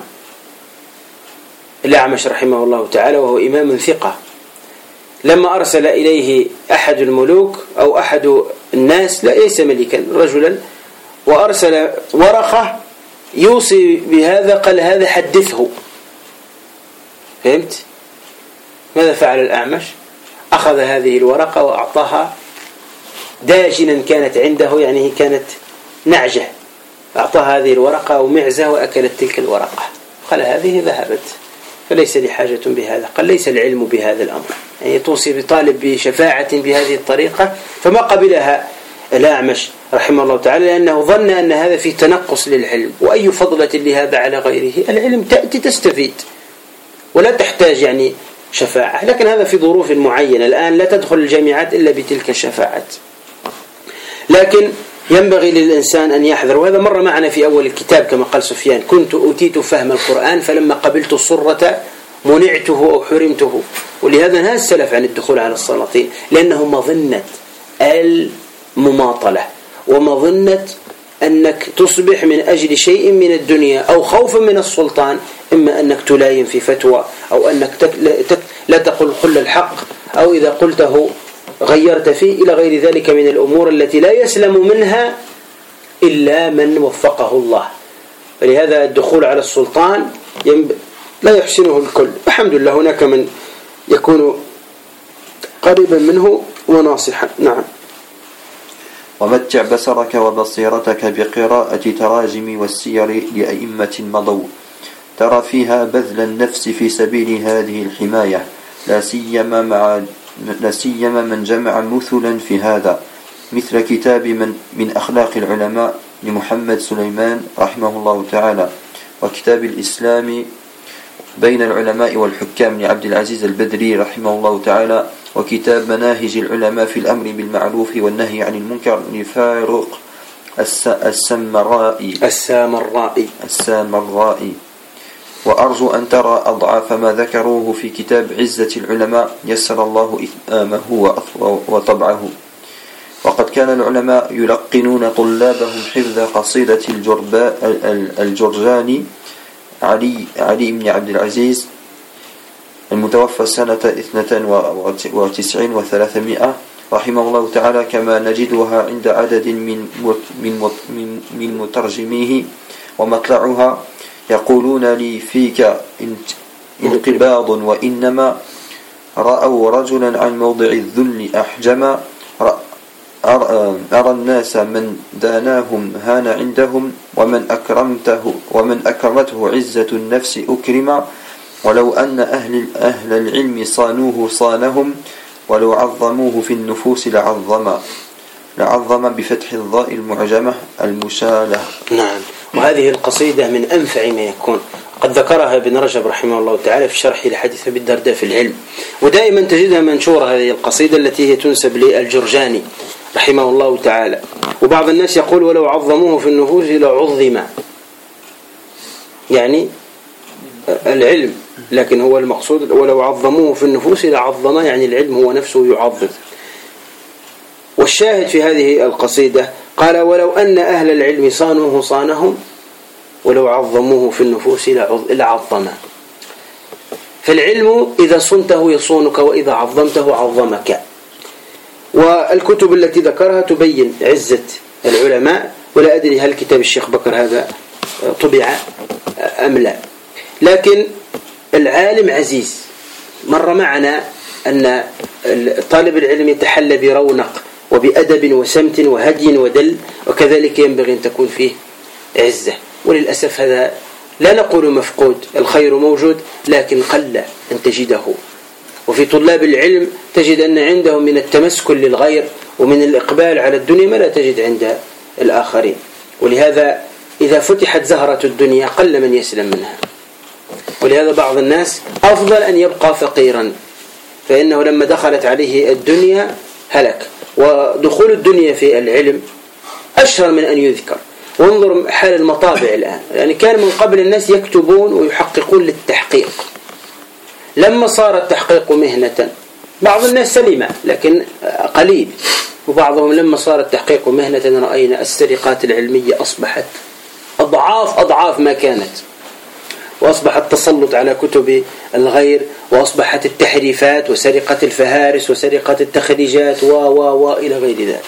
الأعمش رحمه الله تعالى، وهو إمام ثقة. لما أرسل إليه أحد الملوك أو أحد الناس، لا ليس ملكا، رجلا، وأرسل ورقة يوصي بهذا، قال هذا حدثه. فهمت؟ ماذا فعل الأعمش؟ أخذ هذه الورقة وأعطاها داجنا كانت عنده، يعني كانت نعجة، أعطاها هذه الورقة أو معزة وأكلت تلك الورقة، قال هذه ذهبت فليس لي حاجة بهذا. قال ليس العلم بهذا الأمر، يعني توصي بطالب بشفاعة بهذه الطريقة، فما قبلها الأعمش رحمه الله تعالى، لأنه ظن أن هذا في تنقص للعلم، وأي فضلة لهذا على غيره. العلم تأتي تستفيد ولا تحتاج يعني شفاعة، لكن هذا في ظروف معينة. الآن لا تدخل الجامعات إلا بتلك الشفاعات، لكن ينبغي للإنسان أن يحذر. وهذا مر معنا في أول الكتاب كما قال سفيان: كنت أوتيت فهم القرآن فلما قبلت الصرة منعته أو حرمته. ولهذا نهى السلف عن الدخول على السلاطين، لأنه مظنة المماطلة ومظنة أنك تصبح من أجل شيء من الدنيا أو خوفا من السلطان، إما أنك تلاين في فتوى، أو أنك لا تقل كل الحق، أو إذا قلته غيرت فيه، إلى غير ذلك من الأمور التي لا يسلم منها إلا من وفقه الله. فلهذا الدخول على السلطان لا يحسنه الكل. الحمد لله هناك من يكون قريبا منه وناصحا. نعم. ومتع بصرك وبصيرتك بقراءة تراجم والسير لأئمة مضوا، ترى فيها بذل النفس في سبيل هذه الحماية، لا سيما من جمع مثلا في هذا، مثل كتاب من أخلاق العلماء لمحمد سليمان رحمه الله تعالى، وكتاب الإسلام بين العلماء والحكام لعبد العزيز البدري رحمه الله تعالى، وكتاب مناهج العلماء في الأمر بالمعروف والنهي عن المنكر لفاروق السامرائي. وأرجو أن ترى أضعاف ما ذكروه في كتاب عزة العلماء يسر الله إتمامه وطبعه. وقد كان العلماء يلقنون طلابهم حفظ قصيدة الجرجاني علي بن عبد العزيز المتوفى سنة 92 و300 رحمه الله تعالى، كما نجدها عند عدد من مترجميه، ومطلعها: يقولون لي فيك انقباض، وإنما رأوا رجلا عن موضع الذل أحجما، أرى الناس من داناهم هان عندهم، ومن أكرمته عزة النفس أكرما، ولو أن أهل العلم صانوه صانهم، ولو عظموه في النفوس لعظم بفتح الضاء المعجمة المشالة. نعم. وهذه القصيدة من أنفع ما يكون، قد ذكرها ابن رجب رحمه الله تعالى في شرح لحديث أبي الدرداء في العلم، ودائما تجدها منشورة هذه القصيدة التي هي تنسب للجرجاني رحمه الله تعالى. وبعض الناس يقول: ولو عظموه في النفوس لعظم، يعني العلم، لكن هو المقصود ولو عظموه في النفوس لعظم، يعني العلم هو نفسه يعظم. والشاهد في هذه القصيدة قال: ولو أن أهل العلم صانوه صانهم، ولو عظموه في النفوس لعظم. فالعلم إذا صنته يصونك، وإذا عظمته عظمك. والكتب التي ذكرها تبين عزة العلماء، ولا أدري هل كتاب الشيخ بكر هذا طبع أم لا، لكن العالم عزيز. مر معنا أن طالب العلم يتحلى برونق وبأدب وسمت وهدي ودل، وكذلك ينبغي أن تكون فيه عزة. وللأسف هذا لا نقول مفقود، الخير موجود لكن قل أن تجده. وفي طلاب العلم تجد أن عندهم من التمسك للغير ومن الإقبال على الدنيا ما لا تجد عند الآخرين. ولهذا إذا فتحت زهرة الدنيا قل من يسلم منها. ولهذا بعض الناس أفضل أن يبقى فقيرا، فإنه لما دخلت عليه الدنيا هلك. ودخول الدنيا في العلم أشهر من أن يذكر. وانظر حال المطابع الآن، يعني كان من قبل الناس يكتبون ويحققون للتحقيق. لما صار التحقيق مهنة بعض الناس سلمة لكن قليل، وبعضهم لما صار التحقيق مهنة رأينا السرقات العلمية أصبحت أضعاف ما كانت، وأصبح التسلط على كتب الغير، وأصبحت التحريفات وسرقة الفهارس وسرقة التخريجات إلى غير ذلك.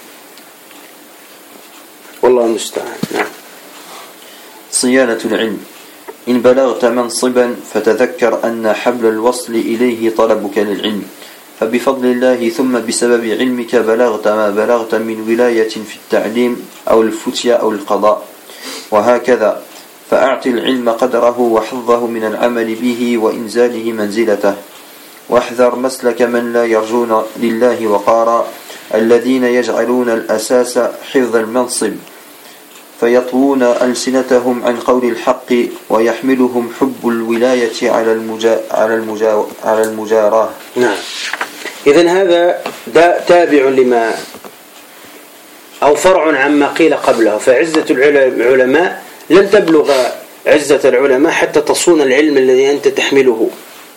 والله المستعان. نعم. صيانة العلم. إن بلغت منصبا فتذكر أن حبل الوصل إليه طلبك للعلم، فبفضل الله ثم بسبب علمك بلغت ما بلغت من ولاية في التعليم أو الفتية أو القضاء، وهكذا. فأعطي العلم قدره وحظه من العمل به وإنزاله منزلته، واحذر مسلك من لا يرجون لله وقارا، الذين يجعلون الأساس حفظ المنصب فيطوون ألسنتهم عن قول الحق، ويحملهم حب الولاية على المجاراة. نعم. إذن هذا تابع لما أو فرع عما قيل قبله. فعزة العلماء لن تبلغ عزة العلماء حتى تصون العلم الذي أنت تحمله.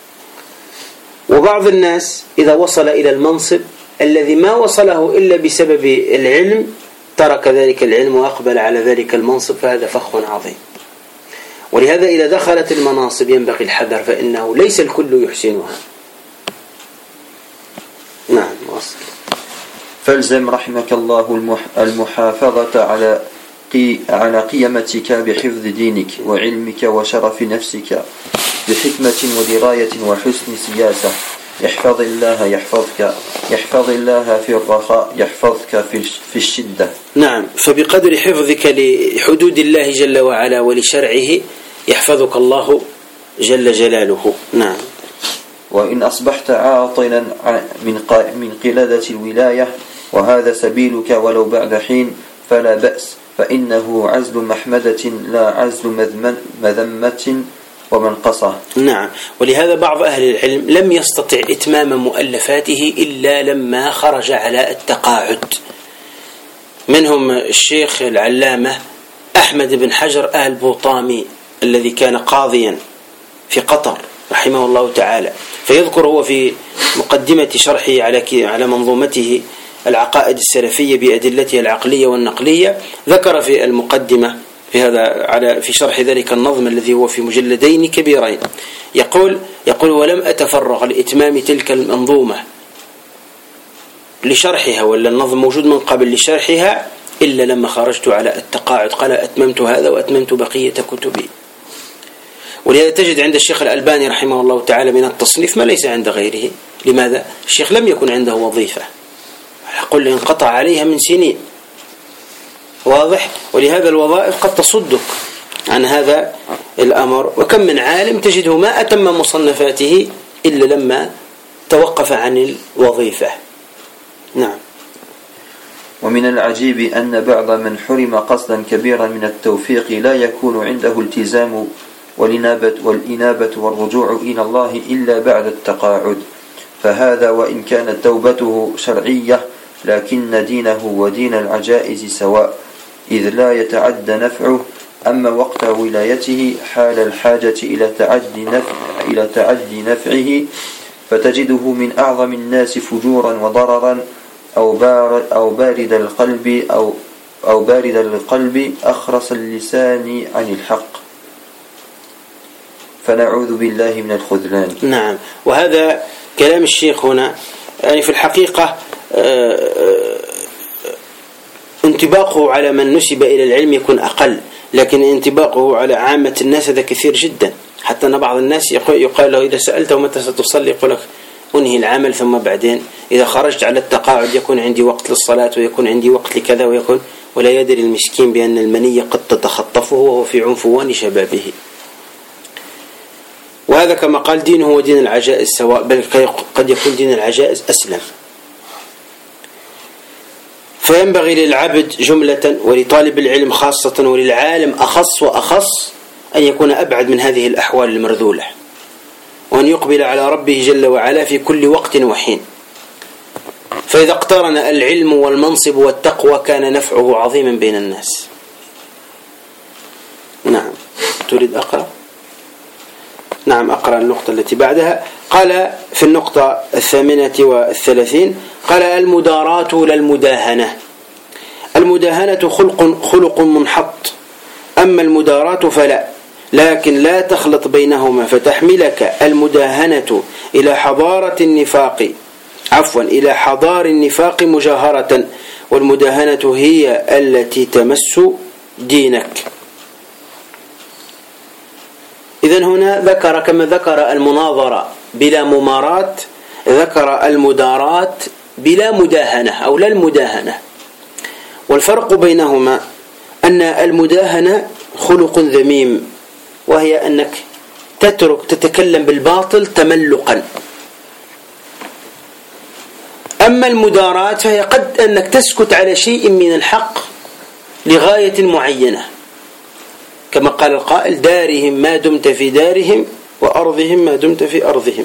وبعض الناس إذا وصل إلى المنصب الذي ما وصله إلا بسبب العلم ترك ذلك العلم وأقبل على ذلك المنصب، فهذا فخ عظيم. ولهذا إذا دخلت المناصب ينبغي الحذر، فإنه ليس الكل يحسنها. نعم. واصل. فالزم رحمك الله المحافظة على قيمتك بحفظ دينك وعلمك وشرف نفسك بحكمة ودراية وحسن سياسة. احفظ الله يحفظك، يحفظ الله في الرخاء يحفظك في الشدة. نعم. فبقدر حفظك لحدود الله جل وعلا ولشرعه يحفظك الله جل جلاله. نعم. وإن أصبحت عاطلا من قلادة الولاية وهذا سبيلك ولو بعد حين فلا بأس، فإنه عزل محمدة لا عزل مذمة ومنقصة. نعم. ولهذا بعض أهل العلم لم يستطع إتمام مؤلفاته إلا لما خرج على التقاعد. منهم الشيخ العلامة أحمد بن حجر آل بوطامي الذي كان قاضيا في قطر رحمه الله تعالى. فيذكر هو في مقدمة شرحه على منظومته العقائد السلفية بأدلتها العقلية والنقلية، ذكر في المقدمة في شرح ذلك النظم الذي هو في مجلدين كبيرين، يقول ولم أتفرغ لإتمام تلك المنظومة لشرحها، ولا النظم موجود من قبل لشرحها، إلا لما خرجت على التقاعد. قال أتممت هذا وأتممت بقية كتبي. ولهذا تجد عند الشيخ الألباني رحمه الله تعالى من التصنيف ما ليس عند غيره. لماذا؟ الشيخ لم يكن عنده وظيفة، قل انقطع عليها من سنين. واضح؟ ولهذا الوظائف قد تصدك عن هذا الأمر. وكم من عالم تجده ما أتم مصنفاته إلا لما توقف عن الوظيفة. نعم. ومن العجيب أن بعض من حرم قصدا كبيرا من التوفيق لا يكون عنده التزام والإنابة والرجوع إلى الله إلا بعد التقاعد، فهذا وإن كانت توبته شرعية لكن دينه ودين العجائز سواء، إذ لا يتعدى نفعه. أما وقت ولايته حال الحاجة إلى تعدي نفعه فتجده من أعظم الناس فجورا وضررا أو بارد القلب أخرس اللسان عن الحق، فنعوذ بالله من الخذلان. نعم. وهذا كلام الشيخ هنا يعني في الحقيقة انطباقه على من نسب إلى العلم يكون أقل، لكن انطباقه على عامة الناس هذا كثير جدا. حتى أن بعض الناس يقال له إذا سألته متى ستصلي يقول لك أنهي العمل ثم بعدين إذا خرجت على التقاعد يكون عندي وقت للصلاة ويكون عندي وقت لكذا ويكون، ولا يدري المسكين بأن المنية قد تتخطفه وهو في عنفوان شبابه. وهذا كما قال دينه هو دين العجائز سواء، بل قد يكون دين العجائز أسلم. فينبغي للعبد جملة ولطالب العلم خاصة وللعالم أخص وأخص أن يكون أبعد من هذه الأحوال المرذولة، وأن يقبل على ربه جل وعلا في كل وقت وحين. فإذا اقترن العلم والمنصب والتقوى كان نفعه عظيما بين الناس. نعم، تريد أقرأ؟ نعم، أقرأ النقطة التي بعدها. قال في النقطة 38 قال المداراة لا المداهنة. المداهنة خلق منحط، أما المداراة فلا، لكن لا تخلط بينهما فتحملك المداهنة إلى إلى حضار النفاق مجاهرة، والمداهنة هي التي تمس دينك. إذن هنا ذكر كما ذكر المناظرة بلا مماراة ذكر المداراة بلا مداهنة أو لا المداهنة. والفرق بينهما أن المداهنة خلق ذميم، وهي أنك تتكلم بالباطل تملقا. أما المداراة فهي قد أنك تسكت على شيء من الحق لغاية معينة، كما قال القائل دارهم ما دمت في دارهم وأرضهم ما دمت في أرضهم.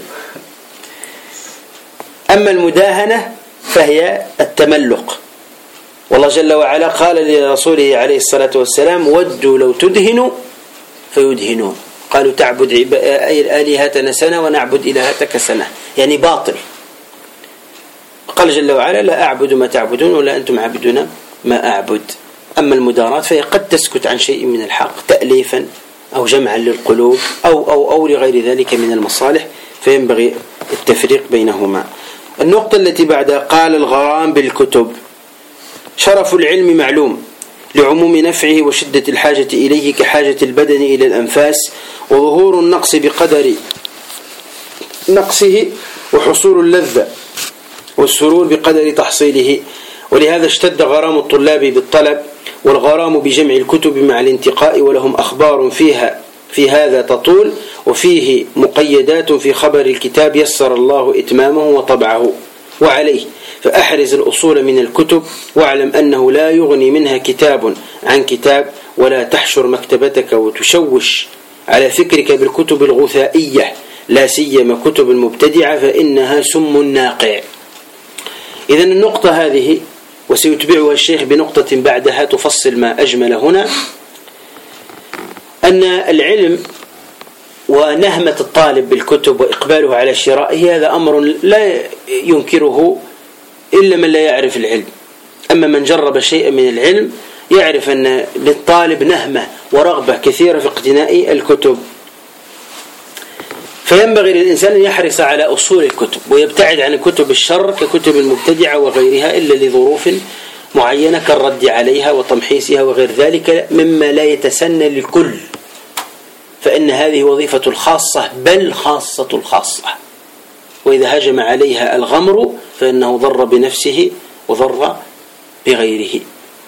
أما المداهنة فهي التملق، والله جل وعلا قال لرسوله عليه الصلاة والسلام ودوا لو تدهنوا فيدهنون، قالوا تعبد آلهتنا سنة ونعبد إلهتك سنة، يعني باطل. قال جل وعلا لا أعبد ما تعبدون ولا أنتم عابدون ما أعبد. أما المداراة فهي قد تسكت عن شيء من الحق تأليفا أو جمعا للقلوب أو لغير ذلك من المصالح، فينبغي التفريق بينهما. النقطة التي بعدها قال الغرام بالكتب. شرف العلم معلوم لعموم نفعه وشدة الحاجة إليه كحاجة البدن إلى الأنفاس، وظهور النقص بقدر نقصه، وحصول اللذة والسرور بقدر تحصيله. ولهذا اشتد غرام الطلاب بالطلب، والغرام بجمع الكتب مع الانتقاء، ولهم أخبار في هذا تطول، وفيه مقيدات في خبر الكتاب يسر الله إتمامه وطبعه وعليه. فأحرز الأصول من الكتب، واعلم أنه لا يغني منها كتاب عن كتاب، ولا تحشر مكتبتك وتشوش على فكرك بالكتب الغثائية، لا سيما كتب المبتدعة فإنها سم ناقع. إذن النقطة هذه وسيتبعها الشيخ بنقطة بعدها تفصل ما أجمل هنا، أن العلم ونهمة الطالب بالكتب وإقباله على شرائه هذا أمر لا ينكره إلا من لا يعرف العلم. أما من جرب شيئا من العلم يعرف أن للطالب نهمة ورغبة كثيرة في اقتناء الكتب. فينبغي للإنسان أن يحرص على أصول الكتب ويبتعد عن كتب الشر ككتب المبتدعة وغيرها إلا لظروف معينة كالرد عليها وتمحيصها وغير ذلك مما لا يتسنى للكل، فإن هذه وظيفة الخاصة بل خاصة الخاصة، وإذا هجم عليها الغمر فإنه ضر بنفسه وضر بغيره.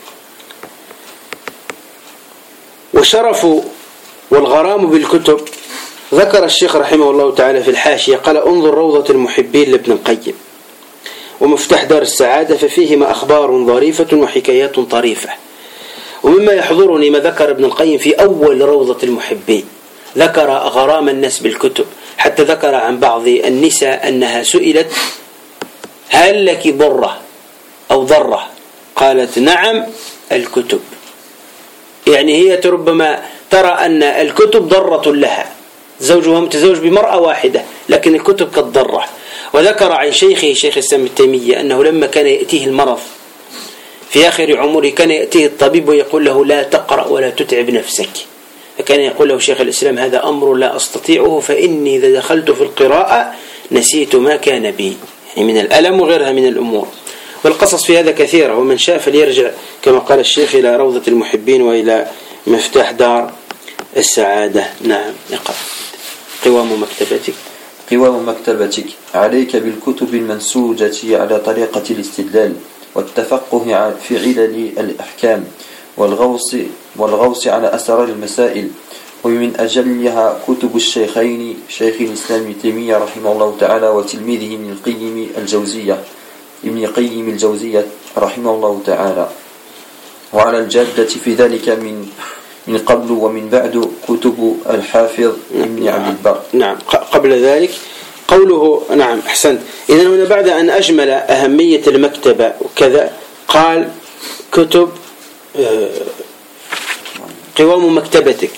وشرف والغرام بالكتب ذكر الشيخ رحمه الله تعالى في الحاشية قال انظر روضة المحبين لابن القيم ومفتاح دار السعادة، ففيهما أخبار ظريفة وحكايات طريفة. ومما يحضرني ما ذكر ابن القيم في أول روضة المحبين، ذكر غرام الناس بالكتب، حتى ذكر عن بعض النساء أنها سئلت هل لك ضرة أو ضرة؟ قالت نعم الكتب، يعني هي ربما ترى أن الكتب ضرة لها، زوجها متزوج بمرأة واحدة لكن الكتب كالضرة. وذكر عن شيخه شيخ الإسلام ابن تيمية أنه لما كان يأتيه المرض في آخر عمره كان يأتيه الطبيب ويقول له لا تقرأ ولا تتعب نفسك، فكان يقول له شيخ الإسلام هذا أمر لا أستطيعه، فإني إذا دخلت في القراءة نسيت ما كان بي، يعني من الألم وغيرها من الأمور. والقصص في هذا كثيرة، ومن شاء فليرجع كما قال الشيخ إلى روضة المحبين وإلى مفتاح دار السعادة. نعم، نقرأ. قوام مكتبتك. قوام مكتبتك عليك بالكتب المنسوجة على طريقة الاستدلال والتفقه في علل الأحكام والغوص على أسرار المسائل، ومن أجلها كتب الشيخين شيخ الإسلام ابن تيمية رحمه الله تعالى وتلميذه ابن قيم الجوزية رحمه الله تعالى. وعلى الجادة في ذلك من قبل ومن بعد كتب الحافظ ابن عبد البر. نعم، قبل ذلك قوله. نعم، أحسنت. إذن هنا بعد أن أجمل أهمية المكتبة وكذا قال كتب قوام مكتبتك،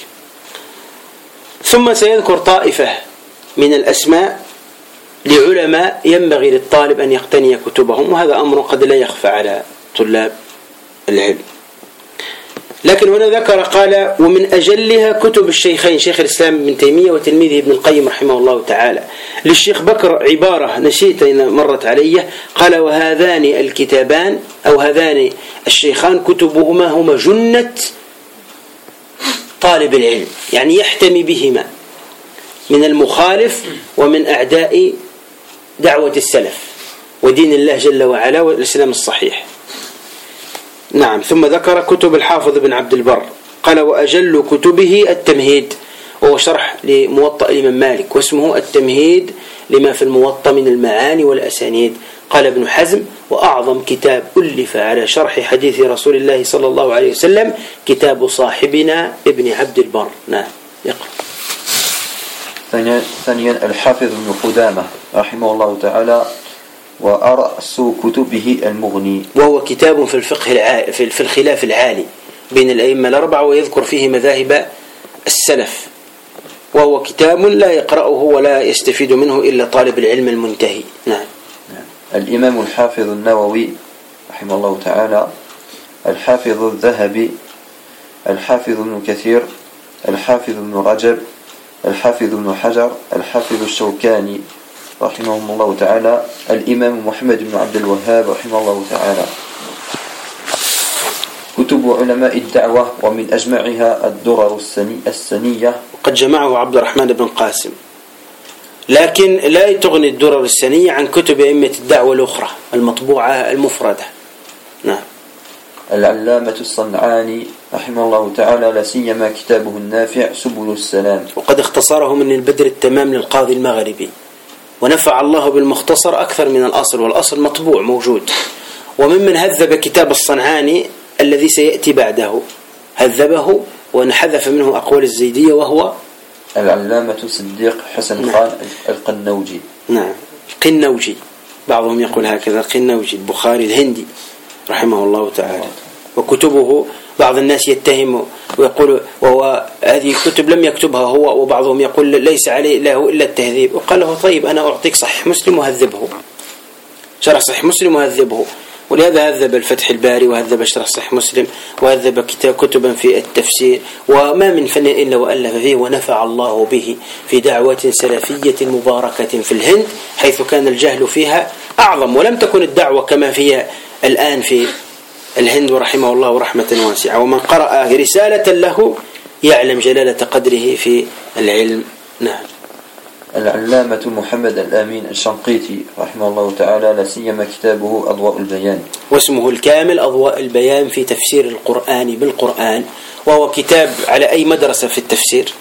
ثم سيذكر طائفة من الأسماء لعلماء ينبغي للطالب أن يقتني كتبهم، وهذا أمر قد لا يخفى على طلاب العلم. لكن هنا ذكر قال ومن أجلها كتب الشيخين شيخ الإسلام ابن تيمية وتلميذه ابن القيم رحمه الله تعالى. للشيخ بكر عبارة نسيت إن مرت علي، قال وهذان الكتابان أو هذان الشيخان كتبهما هما جنة طالب العلم، يعني يحتمي بهما من المخالف ومن أعداء دعوة السلف ودين الله جل وعلا والإسلام الصحيح. نعم. ثم ذكر كتب الحافظ بن عبد البر قال وأجل كتبه التمهيد، وهو شرح لموطأ الإمام مالك، واسمه التمهيد لما في الموطأ من المعاني والأسانيد. قال ابن حزم وأعظم كتاب ألف على شرح حديث رسول الله صلى الله عليه وسلم كتاب صاحبنا ابن عبد البر. نعم، يقرأ. ثانيا الحافظ بن قدامة رحمه الله تعالى وأرأس كتبه المغني، وهو كتاب في الفقه في الخلاف العالي بين الأئمة الأربعة، ويذكر فيه مذاهب السلف، وهو كتاب لا يقرأه ولا يستفيد منه إلا طالب العلم المنتهي. نعم. الإمام الحافظ النووي رحمه الله تعالى، الحافظ الذهبي، الحافظ ابن كثير، الحافظ ابن رجب، الحافظ ابن حجر، الحافظ الشوكاني رحمهم الله تعالى، الإمام محمد بن عبد الوهاب رحمه الله تعالى. كتب علماء الدعوة ومن أجمعها الدرر السنية، وقد جمعه عبد الرحمن بن قاسم، لكن لا تغني الدرر السنية عن كتب أئمة الدعوة الأخرى المطبوعة المفردة. نعم. العلامة الصنعاني رحمه الله تعالى لا سيما كتابه النافع سبل السلام، وقد اختصره من البدر التمام للقاضي المغربي، ونفع الله بالمختصر أكثر من الأصل، والأصل مطبوع موجود. وممن هذب كتاب الصنعاني الذي سيأتي بعده هذبه وحذف منه أقوال الزيدية، وهو العلامة صديق حسن خان القنوجي. نعم، القنوجي، بعضهم يقول هكذا القنوجي، البخاري الهندي رحمه الله تعالى. وكتبه بعض الناس يتهم ويقول وهو هذه كتب لم يكتبها هو، وبعضهم يقول ليس عليه له إلا التهذيب. وقال له طيب أنا أعطيك صحيح مسلم وهذبه، شرح صحيح مسلم وهذبه. ولهذا هذب الفتح الباري، وهذب شرح صحيح مسلم، وهذب كتبا في التفسير، وما من فن إلا وألف فيه، ونفع الله به في دعوة سلفية مباركة في الهند، حيث كان الجهل فيها أعظم، ولم تكن الدعوة كما فيها الآن في الهند رحمه الله رحمة واسعة. ومن قرأ رسالة له يعلم جلالة قدره في العلم. نعم. العلامة محمد الأمين الشنقيطي رحمه الله تعالى لا سيما كتابه أضواء البيان، واسمه الكامل أضواء البيان في تفسير القرآن بالقرآن، وهو كتاب على أي مدرسة في التفسير؟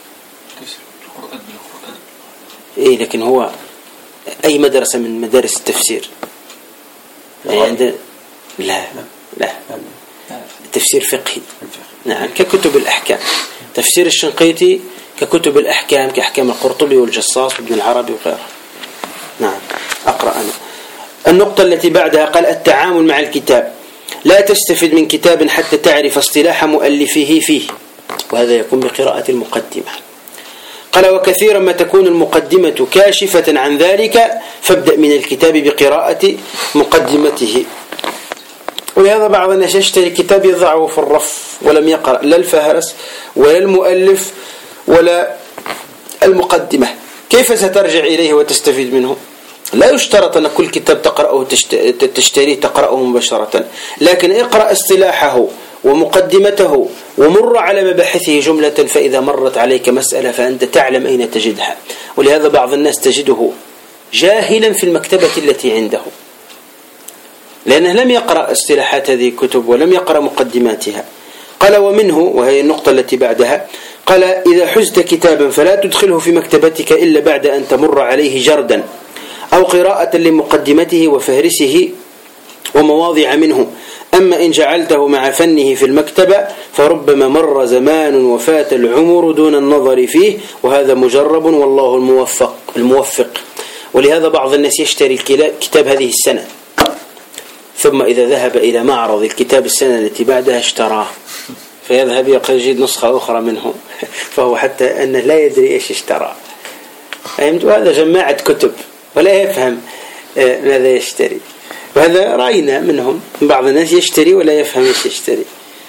إيه، لكن هو أي مدرسة من مدارس التفسير يعني عند لا تفسير فقهي. نعم، ككتب الأحكام. تفسير الشنقيطي ككتب الأحكام، كأحكام القرطبي والجصاص وابن العربي وغيره. نعم، أقرأ أنا. النقطة التي بعدها قال التعامل مع الكتاب، لا تستفد من كتاب حتى تعرف اصطلاح مؤلفه فيه، وهذا يكون بقراءة المقدمة. قال وكثيرا ما تكون المقدمة كاشفة عن ذلك، فابدأ من الكتاب بقراءة مقدمته. ولهذا بعض الناس يشتري كتاب يضعه في الرف ولم يقرأ لا الفهرس ولا المؤلف ولا المقدمة، كيف سترجع إليه وتستفيد منه؟ لا يشترط أن كل كتاب تقرأه تشتريه تقرأه مباشرة، لكن اقرأ اصطلاحه ومقدمته ومر على مباحثه جملة، فإذا مرت عليك مسألة فأنت تعلم أين تجدها. ولهذا بعض الناس تجده جاهلا في المكتبة التي عنده، لأنه لم يقرأ اصطلاحات هذه الكتب ولم يقرأ مقدماتها. قال ومنه، وهي النقطة التي بعدها، قال إذا حزت كتابا فلا تدخله في مكتبتك إلا بعد أن تمر عليه جردا أو قراءة لمقدمته وفهرسه ومواضع منه. أما إن جعلته مع فنه في المكتبة فربما مر زمان وفات العمر دون النظر فيه، وهذا مجرب والله الموفق. ولهذا بعض الناس يشتري الكتاب هذه السنة، ثم إذا ذهب إلى معرض الكتاب السنة التي بعدها اشتراه، فيذهب يجد نسخة أخرى منه، فهو حتى أنه لا يدري إيش اشترى. هذا جماعة كتب ولا يفهم ماذا يشتري. وهذا رأينا منهم بعض الناس يشتري ولا يفهم إيش يشتري.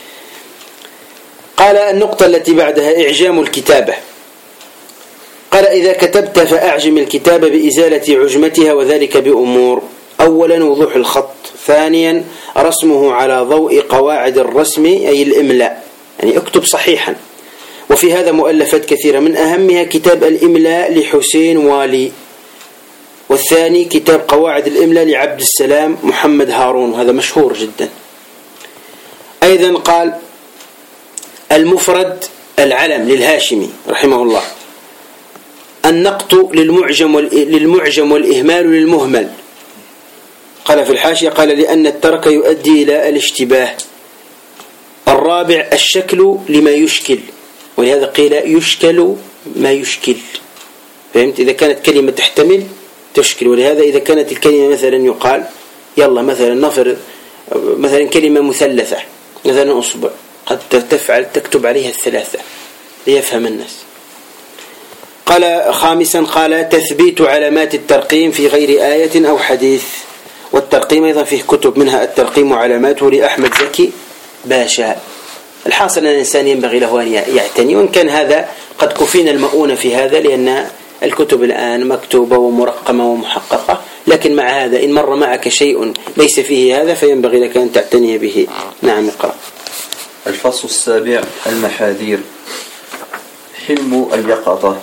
قال النقطة التي بعدها إعجام الكتابة. قال إذا كتبت فأعجم الكتابة بإزالة عجمتها، وذلك بأمور: أولا وضوح الخط، ثانيا رسمه على ضوء قواعد الرسم أي الإملاء، يعني اكتب صحيحا. وفي هذا مؤلفات كثيرة، من أهمها كتاب الإملاء لحسين والي، والثاني كتاب قواعد الإملاء لعبد السلام محمد هارون، وهذا مشهور جدا. أيضا قال المفرد العلم للهاشمي رحمه الله، النقط للمعجم والإهمال للمهمل. قال في الحاشية قال لأن الترك يؤدي إلى الاشتباه. الرابع الشكل لما يشكل، ولهذا قيل يشكل ما يشكل. فهمت؟ إذا كانت كلمة تحتمل تشكل. ولهذا إذا كانت الكلمة مثلا يقال يلا مثلا نفرض مثلا كلمة مثلثة مثلا أصبع، قد تكتب عليها الثلاثة ليفهم الناس. قال خامسا قال تثبيت علامات الترقيم في غير آية أو حديث. والترقيم أيضا فيه كتب، منها الترقيم وعلاماته لأحمد زكي باشا. الحاصل أن الإنسان ينبغي له أن يعتني، وإن كان هذا قد كفينا المؤونة في هذا، لأن الكتب الآن مكتوبة ومرقمة ومحققة. لكن مع هذا إن مر معك شيء ليس فيه هذا فينبغي لك أن تعتني به. نعم اقرأ. الفصل السابع المحاذير. حلم اليقظة.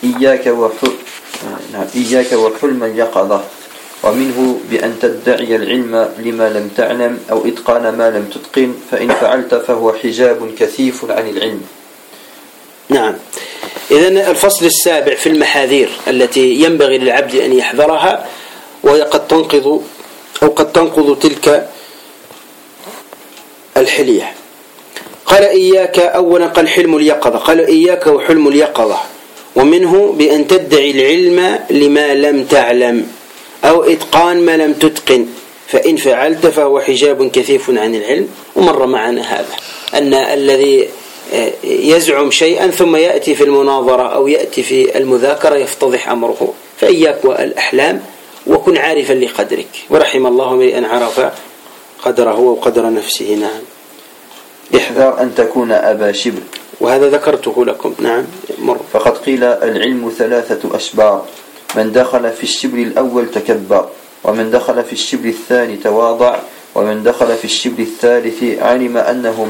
إياك وحلم اليقظة، ومنه بأن تدعي العلم لما لم تعلم أو إتقان ما لم تتقن، فإن فعلت فهو حجاب كثيف عن العلم. نعم. إذن الفصل السابع في المحاذير التي ينبغي للعبد أن يحذرها، وهي قد تنقض تلك الحلية. قال إياك أولا قال حلم اليقظة، قال إياك وحلم اليقظة، ومنه بأن تدعي العلم لما لم تعلم أو إتقان ما لم تتقن، فإن فعلت فهو حجاب كثيف عن العلم. ومر معنا هذا أن الذي يزعم شيئا ثم يأتي في المناظرة أو يأتي في المذاكرة يفتضح أمره. فإياك والأحلام، وكن عارفا لقدرك، ورحم الله من عرف قدره وقدر نفسه. نعم. احذر أن تكون أبا شبر، وهذا ذكرته لكم. نعم مر. فقد قيل العلم 3 أشبار، من دخل في الشبر الأول تكبر، ومن دخل في الشبر الثاني تواضع، ومن دخل في الشبر الثالث علم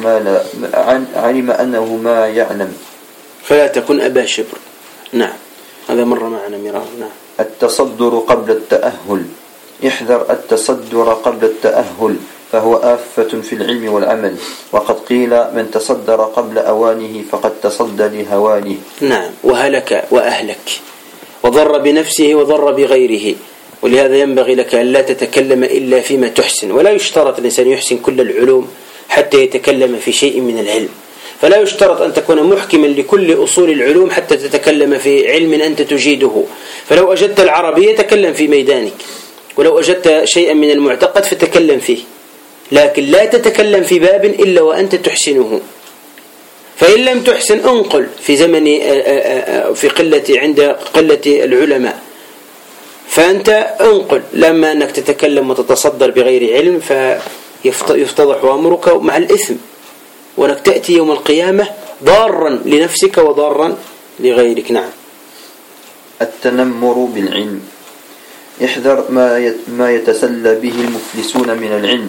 أنه ما يعلم. فلا تكن أبا شبر. نعم هذا مر معنا مرارا. نعم. التصدر قبل التأهل. احذر التصدر قبل التأهل، فهو آفة في العلم والعمل، وقد قيل من تصدر قبل أوانه فقد تصدى لهوانه. نعم. وهلك وأهلك، وضر بنفسه وضر بغيره. ولهذا ينبغي لك أن لا تتكلم إلا فيما تحسن، ولا يشترط الإنسان يحسن كل العلوم حتى يتكلم في شيء من العلم. فلا يشترط أن تكون محكما لكل أصول العلوم حتى تتكلم في علم أنت تجيده. فلو أجدت العربية تكلم في ميدانك، ولو أجدت شيئا من المعتقد فتكلم فيه، لكن لا تتكلم في باب إلا وأنت تحسنه. فإن لم تحسن انقل في زمن عند قلة العلماء، فأنت انقل لما أنك تتكلم وتتصدر بغير علم فيفتضح أمرك مع الإثم، وأنك تأتي يوم القيامة ضارا لنفسك وضارا لغيرك. نعم. التنمر بالعلم. احذر ما يتسلى به المفلسون من العلم،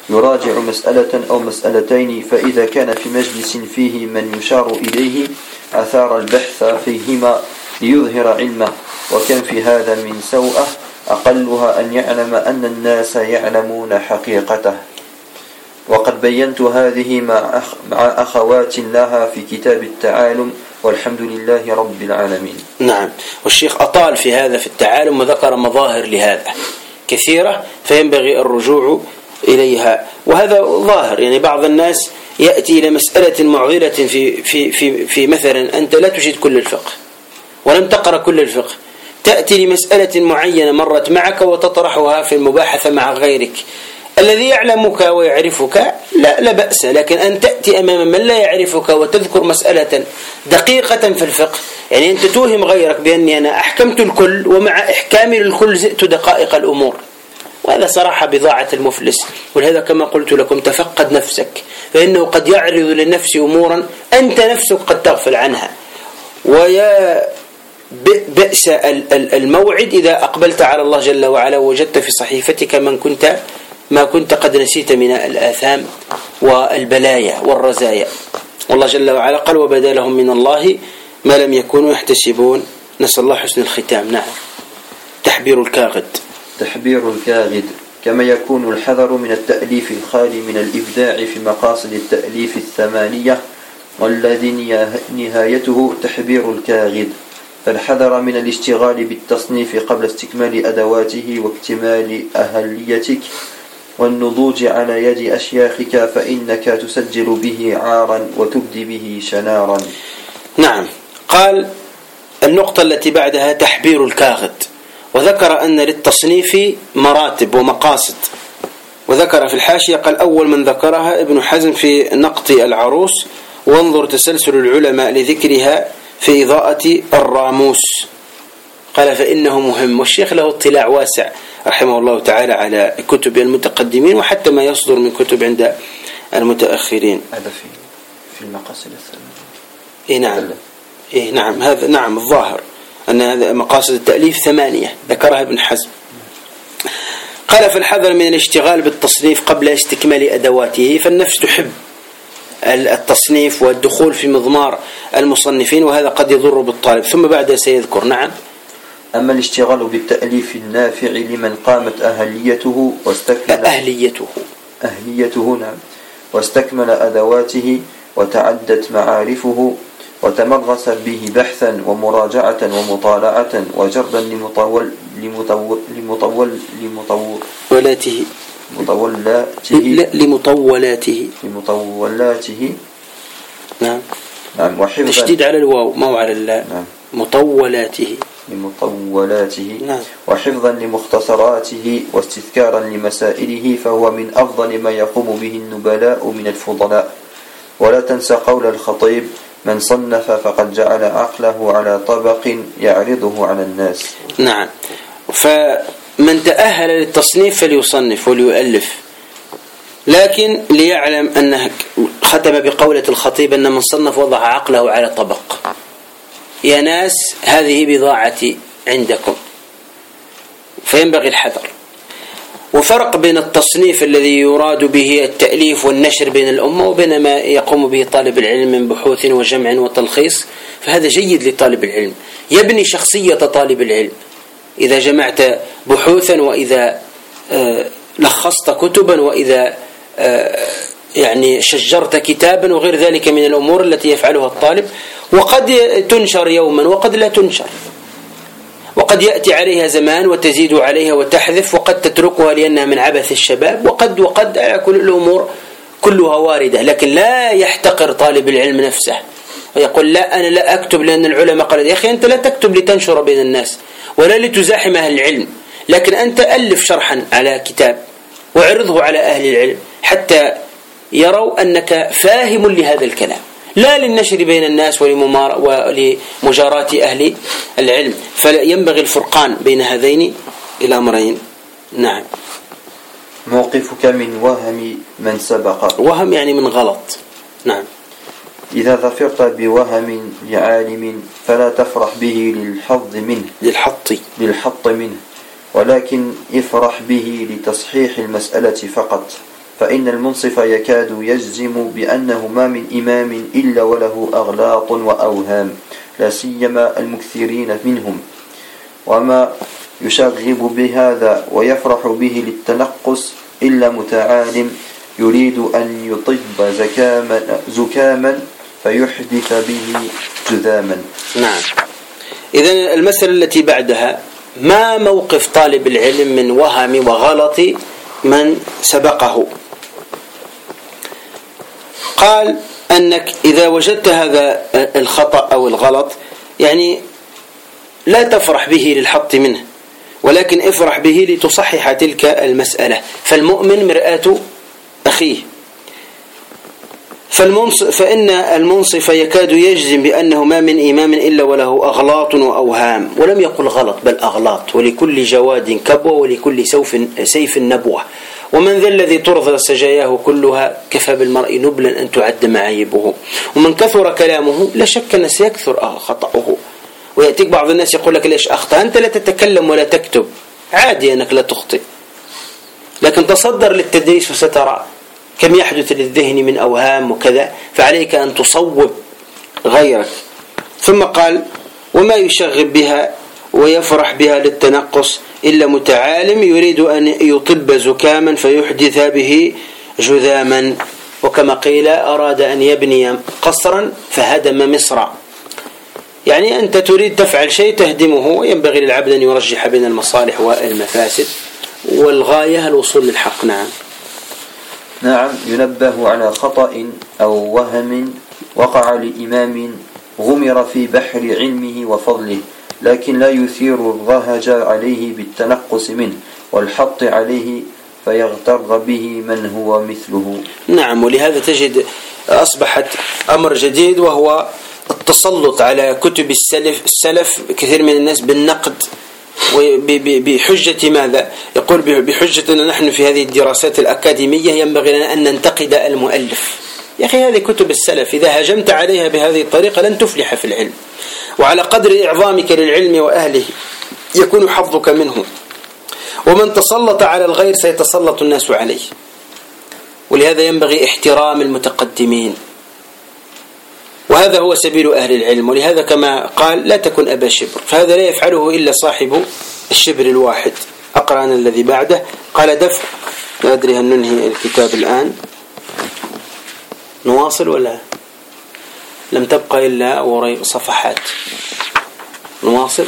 يراجع مسألة أو مسألتين، فإذا كان في مجلس فيه من يشار إليه أثار البحث فيهما ليظهر علمه، وكم في هذا من سوءة أقلها أن يعلم أن الناس يعلمون حقيقته. وقد بينت هذه مع أخوات لها في كتاب التعالم، والحمد لله رب العالمين. نعم، والشيخ أطال في هذا في التعالم وذكر مظاهر لهذا كثيرة فينبغي الرجوع إليها. وهذا ظاهر، يعني بعض الناس يأتي إلى مسألة معضلة في مثلا أنت لا تجيد كل الفقه ولم تقرأ كل الفقه، تأتي لمسألة معينة مرت معك وتطرحها في المباحثة مع غيرك الذي يعلمك ويعرفك لا بأس، لكن أن تأتي أمام من لا يعرفك وتذكر مسألة دقيقة في الفقه، يعني أنت توهم غيرك بأني أنا أحكمت الكل ومع إحكامي للكل زئت دقائق الأمور، وهذا صراحة بضاعة المفلس. ولهذا كما قلت لكم تفقد نفسك، فإنه قد يعرض للنفس أمورا أنت نفسك قد تغفل عنها. ويا بئس الموعد إذا أقبلت على الله جل وعلا ووجدت في صحيفتك ما كنت قد نسيت من الآثام والبلايا والرزايا. والله جل وعلا قال وبدا لهم من الله ما لم يكونوا يحتسبون. نسأل الله حسن الختام. نعم. تحبير الكاغد كما يكون الحذر من التأليف الخالي من الإبداع في مقاصد التأليف 8 والذي نهايته تحبير الكاغد، فالحذر من الاشتغال بالتصنيف قبل استكمال أدواته واكتمال أهليتك والنضوج على يد أشياخك، فإنك تسجل به عارا وتبدي به شنارا. نعم. قال النقطة التي بعدها تحبير الكاغد، وذكر أن للتصنيف مراتب ومقاصد، وذكر في الحاشية قال أول من ذكرها ابن حزم في نقط العروس، وانظر تسلسل العلماء لذكرها في إضاءة الراموس. قال فإنه مهم، والشيخ له اطلاع واسع رحمه الله تعالى على كتب المتقدمين وحتى ما يصدر من كتب عند المتأخرين. هذا في المقاصد 8. نعم هذا نعم الظاهر أن هذا مقاصد التأليف 8 ذكرها ابن حزم. قال فالحذر من الاشتغال بالتصنيف قبل استكمال أدواته، فالنفس تحب التصنيف والدخول في مضمار المصنفين، وهذا قد يضر بالطالب. ثم بعد سيذكر. نعم. أما الاشتغال بالتأليف النافع لمن قامت أهليته نعم واستكمل أدواته وتعدت معارفه وتمرس به بحثا ومراجعة ومطالعة وجردا لمطولاته. نعم. وحفظا تشديد على الواو ما هو على اللا. نعم. مطولاته. نعم. وحفظا لمختصراته واستذكارا لمسائله، فهو من أفضل ما يقوم به النبلاء من الفضلاء. ولا تنسى قول الخطيب من صنف فقد جعل عقله على طبق يعرضه على الناس. نعم. فمن تأهل للتصنيف فليصنف وليؤلف، لكن ليعلم أنه ختم بقولة الخطيب أن من صنف وضع عقله على طبق. يا ناس هذه بضاعتي عندكم، فينبغي الحذر. وفرق بين التصنيف الذي يراد به التأليف والنشر بين الأمة وبين ما يقوم به طالب العلم من بحوث وجمع وتلخيص، فهذا جيد لطالب العلم، يبني شخصية طالب العلم. إذا جمعت بحوثا وإذا لخصت كتبا وإذا يعني شجرت كتابا وغير ذلك من الأمور التي يفعلها الطالب، وقد تنشر يوما وقد لا تنشر، وقد يأتي عليها زمان وتزيد عليها وتحذف، وقد تتركها لأنها من عبث الشباب، وقد كل الأمور كلها واردة. لكن لا يحتقر طالب العلم نفسه ويقول لا أنا لا أكتب لأن العلماء قالوا. يا أخي أنت لا تكتب لتنشر بين الناس ولا لتزاحم أهل العلم، لكن أنت ألف شرحا على كتاب وعرضه على أهل العلم حتى يروا أنك فاهم لهذا الكلام، لا للنشر بين الناس ولمجاراة أهل العلم. فينبغي الفرقان بين هذين الأمرين. نعم. موقفك من وهم من سبق. وهم يعني من غلط. نعم. إذا ظفرت بوهم لعالم فلا تفرح به للحط منه، ولكن افرح به لتصحيح المسألة فقط. فإن المنصف يكاد يجزم بأنه ما من إمام إلا وله أغلاط وأوهام، لا سيما المكثرين منهم، وما يشغب بهذا ويفرح به للتنقص إلا متعالم يريد أن يطب زكاما فيحدث به جذاما. نعم. إذن المسألة التي بعدها: ما موقف طالب العلم من وهم وغلط من سبقه؟ قال أنك إذا وجدت هذا الخطأ أو الغلط يعني لا تفرح به للحط منه، ولكن افرح به لتصحح تلك المسألة. فالمؤمن مرآة أخيه، فإن المنصف يكاد يجزم بأنه ما من إمام إلا وله أغلاط وأوهام، ولم يقل غلط بل أغلاط، ولكل جواد كبوة ولكل سيف نبوة، ومن ذا الذي ترضى سجاياه كلها كفى بالمرء نبلا أن تعد معايبه. ومن كثر كلامه لا شك أن سيكثر خطأه. ويأتيك بعض الناس يقول لك: ليش أخطأ؟ أنت لا تتكلم ولا تكتب، عادي أنك لا تخطئ، لكن تصدر للتدريس وسترى كم يحدث للذهن من أوهام وكذا، فعليك أن تصوب غيرك. ثم قال: وما يشغب بها ويفرح بها للتنقص إلا متعالم يريد أن يطب زكاما فيحدث به جذاما. وكما قيل: أراد أن يبني قصرا فهدم مصرا. يعني أنت تريد تفعل شيء تهدمه، وينبغي للعبد أن يرجح بين المصالح والمفاسد، والغاية الوصول للحق. نعم. ينبه على خطأ أو وهم وقع لإمام غمر في بحر علمه وفضله، لكن لا يثير الرهج عليه بالتنقص منه والحط عليه فيغتر به من هو مثله. نعم. ولهذا تجد أصبحت أمر جديد، وهو التسلط على كتب السلف كثير من الناس بالنقد، بحجة ماذا؟ يقول بحجة أن نحن في هذه الدراسات الأكاديمية ينبغي لنا أن ننتقد المؤلف. يا أخي، هذه كتب السلف إذا هجمت عليها بهذه الطريقة لن تفلح في العلم، وعلى قدر إعظامك للعلم وأهله يكون حظك منه. ومن تسلط على الغير سيتسلط الناس عليه، ولهذا ينبغي احترام المتقدمين، وهذا هو سبيل أهل العلم. ولهذا كما قال: لا تكن أبا شبر، فهذا لا يفعله إلا صاحب الشبر الواحد. أقرأ أنا الذي بعده. قال: دفع، لا أدري هل ننهي الكتاب الآن، نواصل ولا لم تبقى إلا صفحات؟ نواصل،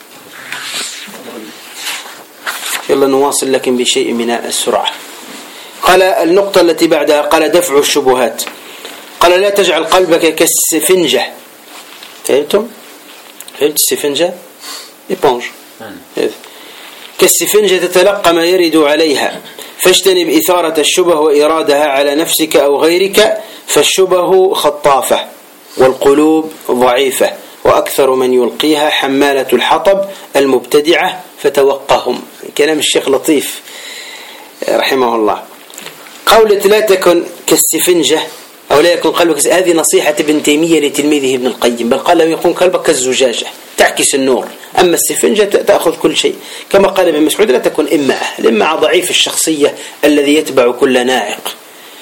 يلا نواصل، لكن بشيء من السرعة. قال النقطة التي بعدها: قال: دفع الشبهات. قال: لا تجعل قلبك كالسفنجة. فهمتم؟ فهمت السفنجة؟ إيبونج. كالسفنجة تتلقى ما يرد عليها، فاجتنب إثارة الشبه وإرادها على نفسك أو غيرك، فالشبه خطافة والقلوب ضعيفة، وأكثر من يلقيها حمالة الحطب المبتدعة، فتوقهم. كلام الشيخ لطيف رحمه الله. قولة لا تكن كالسفنجة أو لا يكون قلبك، هذه نصيحة ابن تيمية لتلميذه ابن القيم، بل قال: يكون قلبك كالزجاجة تعكس النور، أما السفنجة تأخذ كل شيء. كما قال ابن مسعود: لا تكن إمعة، الإمعة ضعيف الشخصية الذي يتبع كل ناعق.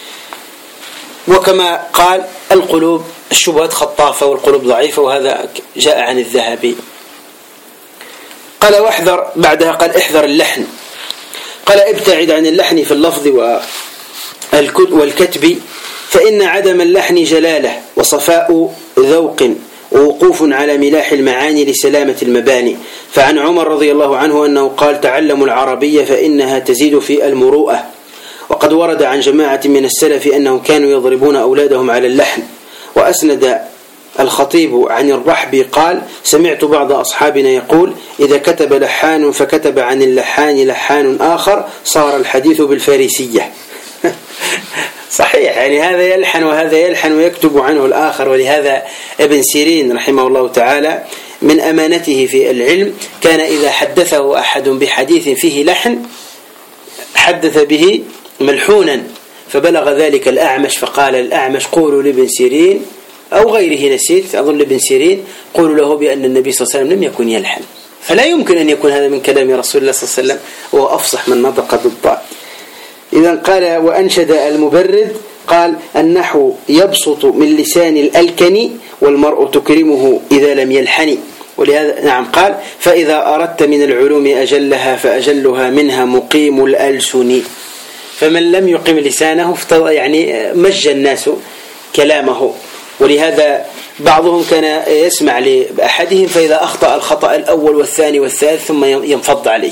وكما قال: القلوب الشبهات خطافة والقلوب ضعيفة، وهذا جاء عن الذهبي. قال: واحذر، بعدها قال: احذر اللحن. قال: ابتعد عن اللحن في اللفظ والكتب، فإن عدم اللحن جلالة وصفاء ذوق ووقوف على ملاح المعاني لسلامة المباني. فعن عمر رضي الله عنه أنه قال: تعلموا العربية فإنها تزيد في المروءة. وقد ورد عن جماعة من السلف أنهم كانوا يضربون أولادهم على اللحن. وأسند الخطيب عن الرحبي قال: سمعت بعض أصحابنا يقول: إذا كتب لحان فكتب عن اللحان لحان آخر صار الحديث بالفارسية. صحيح، يعني هذا يلحن وهذا يلحن ويكتب عنه الآخر. ولهذا ابن سيرين رحمه الله تعالى من أمانته في العلم كان إذا حدثه أحد بحديث فيه لحن حدث به ملحونا، فبلغ ذلك الأعمش فقال الأعمش: قولوا لابن سيرين أو غيره، نسيت أظن لابن سيرين، قولوا له بأن النبي صلى الله عليه وسلم لم يكن يلحن، فلا يمكن أن يكون هذا من كلام رسول الله صلى الله عليه وسلم، وهو أفصح من نطق بالضاد. إذا قال وأنشد المبرد قال النحو يبسط من لسان الألكن والمرء تكرمه إذا لم يلحن. ولهذا نعم قال فإذا أردت من العلوم أجلها فأجلها منها مقيم الألسن. فمن لم يقم لسانه يعني مج الناس كلامه. ولهذا بعضهم كان يسمع لأحدهم فإذا أخطأ الخطأ الأول والثاني والثالث ثم ينفض عليه.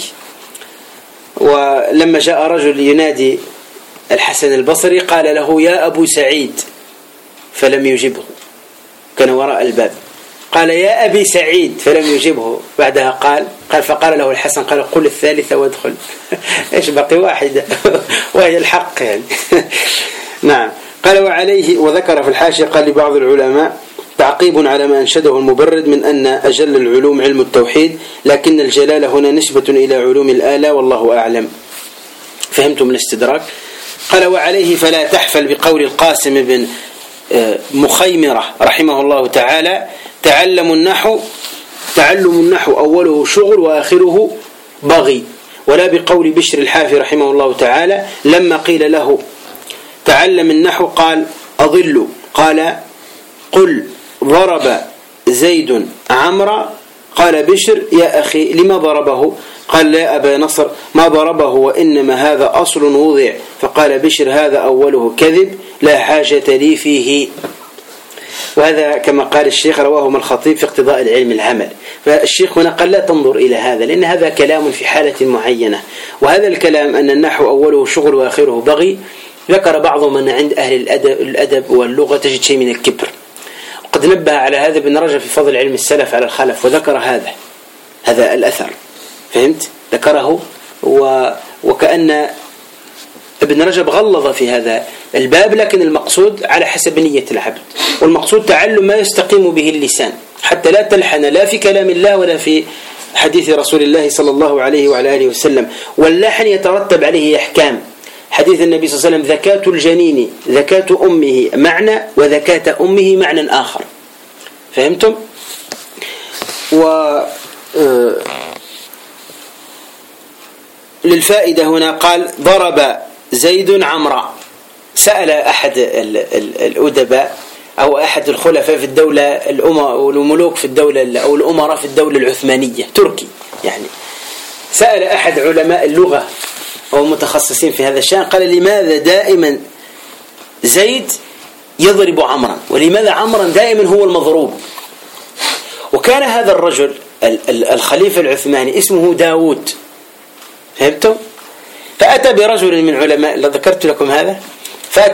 ولما جاء رجل ينادي الحسن البصري قال له يا أبو سعيد فلم يجبه، كان وراء الباب، قال يا أبي سعيد فلم يجبه. بعدها قال فقال له الحسن قال قل الثالثة وادخل. إيش بقي واحدة وهي الحق يعني. نعم قال وعليه وذكر في الحاشية قال لبعض العلماء تعقيب على ما أنشده المبرد من أن أجل العلوم علم التوحيد، لكن الجلالة هنا نسبة إلى علوم الآلة والله أعلم. فهمتم الاستدراك؟ قال وعليه فلا تحفل بقول القاسم بن مخيمرة رحمه الله تعالى تعلم النحو أوله شغل وآخره بغي، ولا بقول بشر الحافي رحمه الله تعالى لما قيل له تعلم النحو قال أضل، قال قل ضرب زيد عمرا، قال بشر يا أخي لما ضربه؟ قال لا أبا نصر ما ضربه وإنما هذا أصل وضع، فقال بشر هذا أوله كذب لا حاجة لي فيه. وهذا كما قال الشيخ رواه الخطيب في اقتضاء العلم العمل. فالشيخ هنا قال لا تنظر إلى هذا لأن هذا كلام في حالة معينة، وهذا الكلام أن النحو أوله شغل وآخره بغي ذكر بعضهم أن عند أهل الأدب واللغة تجد شيء من الكبر. قد نبه على هذا ابن رجب في فضل علم السلف على الخلف وذكر هذا الأثر، فهمت؟ ذكره وكأن ابن رجب غلظ في هذا الباب، لكن المقصود على حسب نية العبد، والمقصود تعلم ما يستقيم به اللسان حتى لا تلحن لا في كلام الله ولا في حديث رسول الله صلى الله عليه وعلى آله وسلم. واللحن يترتب عليه أحكام. حديث النبي صلى الله عليه وسلم زكاة الجنين زكاة أمه معنى وزكاة أمه معنى آخر، فهمتم؟ للفائدة هنا قال ضرب زيد عمرا. سأل أحد الأدباء أو أحد الخلفاء في الدولة والملوك في الدولة أو الأمراء في الدولة العثمانية تركي يعني، سأل أحد علماء اللغة أو متخصصين في هذا الشأن قال لماذا دائما زيد يضرب عمرا ولماذا عمرا دائما هو المضروب؟ وكان هذا الرجل الخليفة العثماني اسمه داود، فهمتم؟ فأتى برجل من علماء ذكرت لكم هذا، فأتى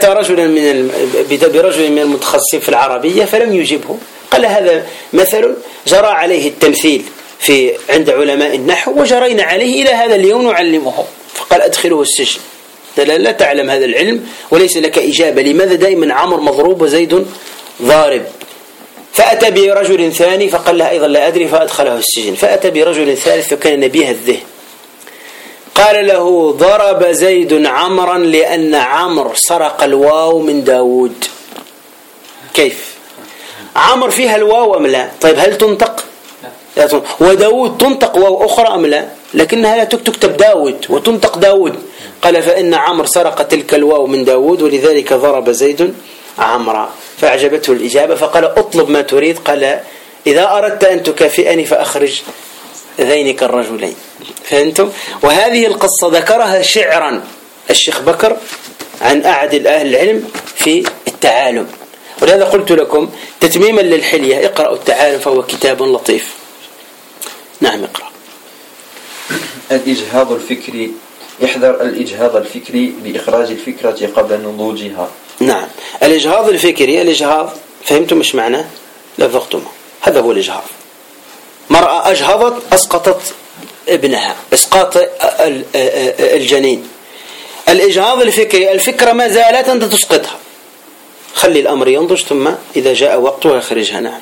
برجل من المتخصصين في العربية فلم يجبه، قال هذا مثل جرى عليه التمثيل عند علماء النحو وجرينا عليه إلى هذا اليوم نعلمه، فقال أدخله السجن، لا تعلم هذا العلم وليس لك إجابة، لماذا دائما عمر مضروب وزيد ضارب؟ فأتى برجل ثاني فقال له أيضا لا أدري فأدخله السجن، فأتى برجل ثالث وكان نبيه الذهن قال له ضرب زيد عمرا لأن عمر سرق الواو من داود. كيف؟ عمر فيها الواو أم لا؟ طيب هل تنطق؟ وداود تنطق واو أخرى أم لا؟ لكنها لا تكتب داود وتنطق داود. قال فإن عمر سرق تلك الواو من داود ولذلك ضرب زيد عمرا. فأعجبته الإجابة فقال أطلب ما تريد. قال إذا أردت أن تكافئني فأخرج ذينك الرجلين. فهمتم؟ وهذه القصة ذكرها شعرا الشيخ بكر عن أعدل أهل العلم في التعالم، ولهذا قلت لكم تتميما للحلية اقرأوا التعالم فهو كتاب لطيف. نعم اقرأ. الإجهاض الفكري. احذر الإجهاض الفكري بإخراج الفكرة قبل نضوجها. نعم الإجهاض الفكري. الإجهاض فهمتم مش معناه؟ لفظتم هذا هو الإجهاض. مرأة أجهضت أسقطت ابنها إسقاط الجنين. الإجهاض الفكري الفكرة ما زالت أنت تسقطها، خلي الأمر ينضج ثم إذا جاء وقتها خرجها. نعم.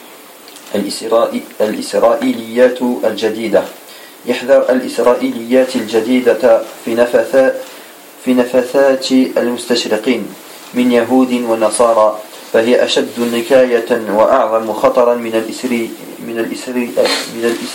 الإسرائيليات الجديدة. يحذر الإسرائيليات الجديدة في نفثات المستشرقين من يهود ونصارى، فهي أشد نكاية وأعظم خطرا من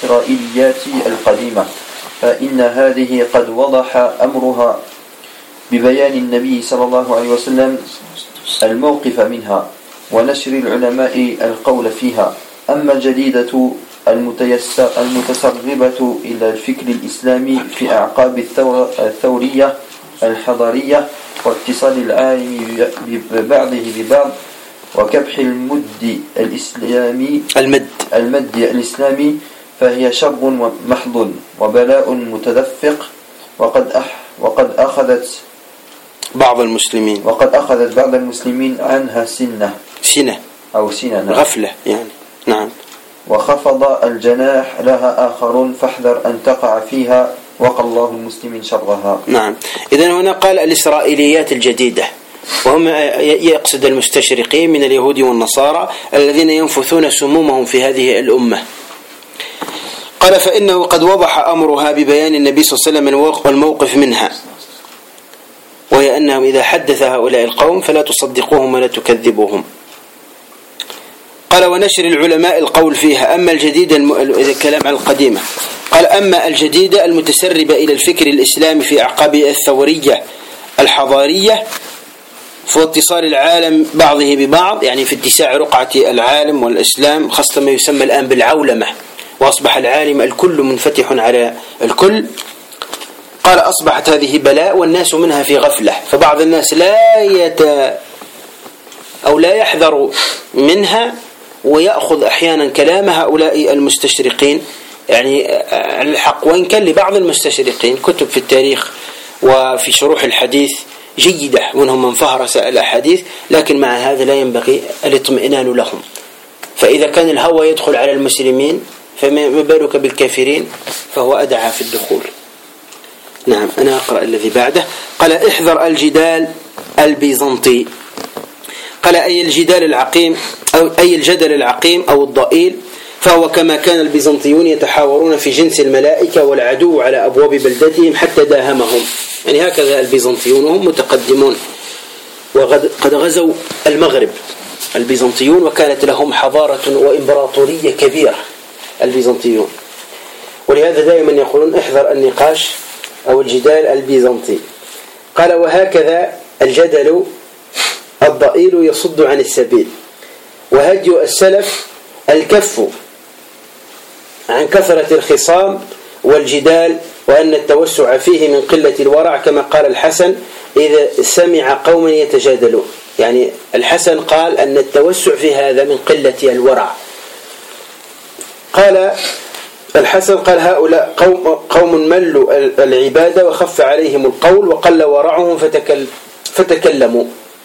الإسرائيليات القديمة، فإن هذه قد وضح أمرها ببيان النبي صلى الله عليه وسلم الموقف منها ونشر العلماء القول فيها. أما الجديدة المتسربة إلى الفكر الإسلامي في أعقاب الثورية الحضارية واتصال العالم ببعضه ببعض وكبح المد الإسلامي فهي شر محض وبلاء متدفق وقد أخذت بعض المسلمين عنها سنة غفلة يعني. نعم. وخفض الجناح لها آخرون فاحذر أن تقع فيها وقى الله المسلمين شرها. نعم. إذن هنا قال الإسرائيليات الجديدة، وهم يقصد المستشرقين من اليهود والنصارى الذين ينفثون سمومهم في هذه الأمة. قال فإنه قد وضح أمرها ببيان النبي صلى الله عليه وسلم الموقف منها، وهي أنهم إذا حدث هؤلاء القوم فلا تصدقوهم ولا تكذبوهم. قال ونشر العلماء القول فيها. أما الجديدة الكلام عن القديمة، قال أما الجديدة المتسربة إلى الفكر الإسلامي في أعقاب الثورية الحضارية في اتصال العالم بعضه ببعض، يعني في اتساع رقعة العالم والإسلام، خاصة ما يسمى الآن بالعولمة، وأصبح العالم الكل منفتح على الكل. قال أصبحت هذه بلاء والناس منها في غفلة، فبعض الناس لا يحذر منها ويأخذ أحيانا كلام هؤلاء المستشرقين يعني على الحق، وإن كان لبعض المستشرقين كتب في التاريخ وفي شروح الحديث جيدة منهم من فهرس الأحاديث، لكن مع هذا لا ينبغي الاطمئنان لهم، فإذا كان الهوى يدخل على المسلمين فما بالك بالكافرين، فهو أدعى في الدخول. نعم. أنا أقرأ الذي بعده. قال احذر الجدال البيزنطي. قال أي الجدال العقيم أو أي الجدل العقيم أو الضئيل، فهو كما كان البيزنطيون يتحاورون في جنس الملائكة والعدو على أبواب بلدتهم حتى داهمهم، يعني هكذا البيزنطيون هم متقدمون، وقد غزوا المغرب البيزنطيون وكانت لهم حضارة وإمبراطورية كبيرة البيزنطيون، ولهذا دائما يقولون احذر النقاش أو الجدال البيزنطي. قال وهكذا الجدل الضئيل يصد عن السبيل، وهدي السلف الكف عن كثرة الخصام والجدال، وأن التوسع فيه من قلة الورع، كما قال الحسن إذا سمع قوم يتجادلون، يعني الحسن قال أن التوسع في هذا من قلة الورع. قال الحسن قال هؤلاء قوم ملوا العبادة وخف عليهم القول وقل ورعهم فتكلموا.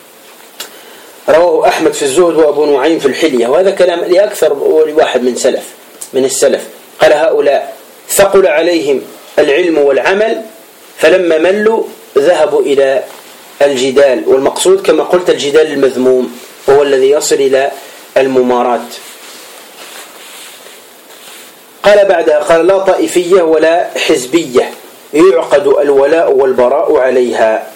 رواه أحمد في الزهد وأبو نعيم في الحلية، وهذا كلام لأكثر واحد من السلف. قال هؤلاء ثقل عليهم العلم والعمل فلما ملوا ذهبوا إلى الجدال، والمقصود كما قلت الجدال المذموم هو الذي يصل إلى الممارات. قال بعدها قال لا طائفية ولا حزبية يعقد الولاء والبراء عليها.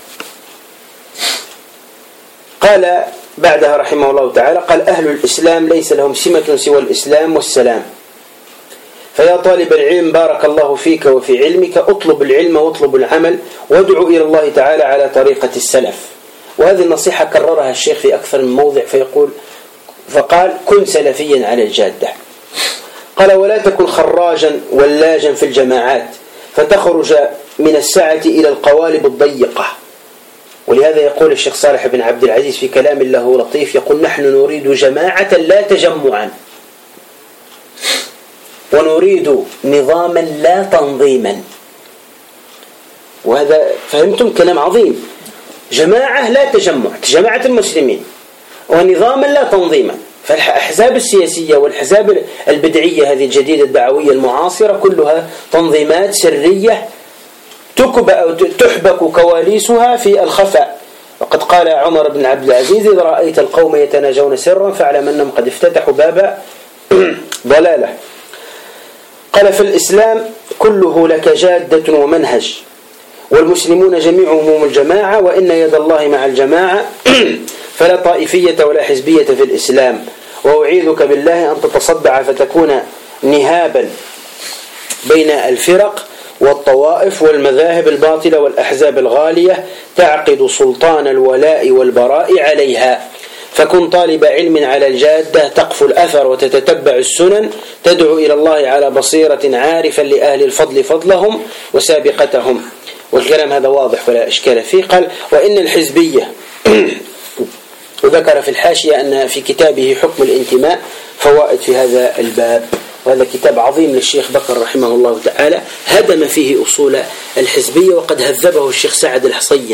قال بعدها رحمه الله تعالى قال أهل الإسلام ليس لهم سمة سوى الإسلام والسلام، فيا طالب العلم بارك الله فيك وفي علمك اطلب العلم واطلب العمل وادعو إلى الله تعالى على طريقة السلف. وهذه النصيحة كررها الشيخ في أكثر من موضع فقال كن سلفيا على الجادة. قال ولا تكن خراجا ولاجا في الجماعات فتخرج من السعة إلى القوالب الضيقة. ولهذا يقول الشيخ صالح بن عبد العزيز في كلام له لطيف يقول نحن نريد جماعة لا تجمعا، ونريد نظاما لا تنظيما. وهذا فهمتم كلام عظيم، جماعة لا تجمع، جماعة المسلمين، ونظاما لا تنظيما. فالأحزاب السياسية والأحزاب البدعية هذه الجديدة الدعوية المعاصرة كلها تنظيمات سرية تحبك كواليسها في الخفاء. وقد قال عمر بن عبد العزيز إذا رأيت القوم يتناجون سرا فاعلم أنهم قد افتتحوا باب ضلالة. قال في الإسلام كله لك جادة ومنهج، والمسلمون جميعهم الجماعة، وإن يد الله مع الجماعة، فلا طائفية ولا حزبية في الإسلام. وأعيذك بالله أن تتصدع فتكون نهابا بين الفرق، والطوائف والمذاهب الباطلة والأحزاب الغالية تعقد سلطان الولاء والبراء عليها. فكن طالب علم على الجادة، تقفو الأثر وتتتبع السنن، تدعو إلى الله على بصيرة، عارفا لأهل الفضل فضلهم وسابقتهم. والكلام هذا واضح ولا إشكال فيه. قال: وإن الحزبية وذكر في الحاشية أن في كتابه حكم الانتماء فوائد في هذا الباب، وهذا كتاب عظيم للشيخ بكر رحمه الله تعالى، هدم فيه أصول الحزبية وقد هذبه الشيخ سعد الحصين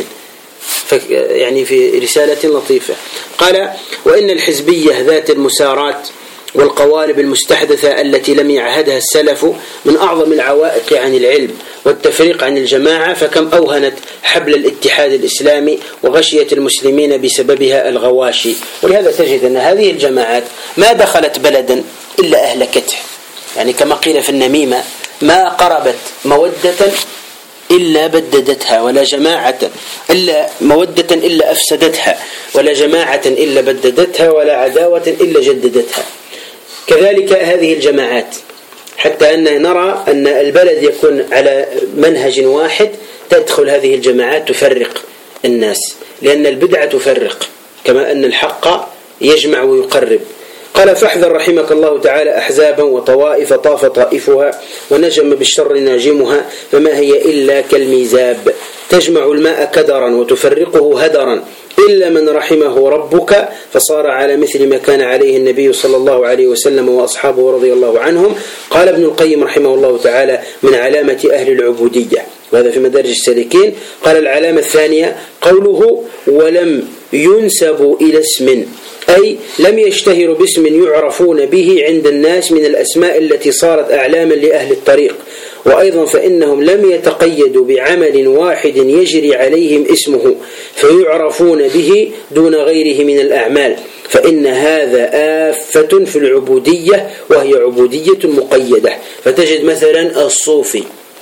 يعني في رسالة لطيفة. قال: وإن الحزبية ذات المسارات والقوالب المستحدثة التي لم يعهدها السلف من أعظم العوائق عن العلم والتفريق عن الجماعة، فكم أوهنت حبل الاتحاد الإسلامي وغشية المسلمين بسببها الغواشي. ولهذا تجد أن هذه الجماعات ما دخلت بلدا إلا أهلكته، يعني كما قيل في النميمة: ما قربت مودة إلا بددتها، ولا جماعة إلا مودة إلا أفسدتها، ولا جماعة إلا بددتها، ولا عداوة إلا جددتها. كذلك هذه الجماعات، حتى أن نرى أن البلد يكون على منهج واحد، تدخل هذه الجماعات تفرق الناس، لأن البدعة تفرق كما أن الحق يجمع ويقرب. قال: فاحذر رحمك الله تعالى أحزابا وطوائف طاف طائفها ونجم بالشر ناجمها، فما هي إلا كالميزاب تجمع الماء كدرا وتفرقه هدرا، إلا من رحمه ربك فصار على مثل ما كان عليه النبي صلى الله عليه وسلم وأصحابه رضي الله عنهم. قال ابن القيم رحمه الله تعالى: من علامة أهل العبودية، وهذا في مدارج السالكين. قال: العلامة الثانية قوله: ولم ينسبوا إلى اسم، أي لم يشتهروا باسم يعرفون به عند الناس من الأسماء التي صارت أعلاما لأهل الطريق. وأيضا فإنهم لم يتقيدوا بعمل واحد يجري عليهم اسمه فيعرفون به دون غيره من الأعمال، فإن هذا آفة في العبودية، وهي عبودية مقيدة. فتجد مثلا الصوفي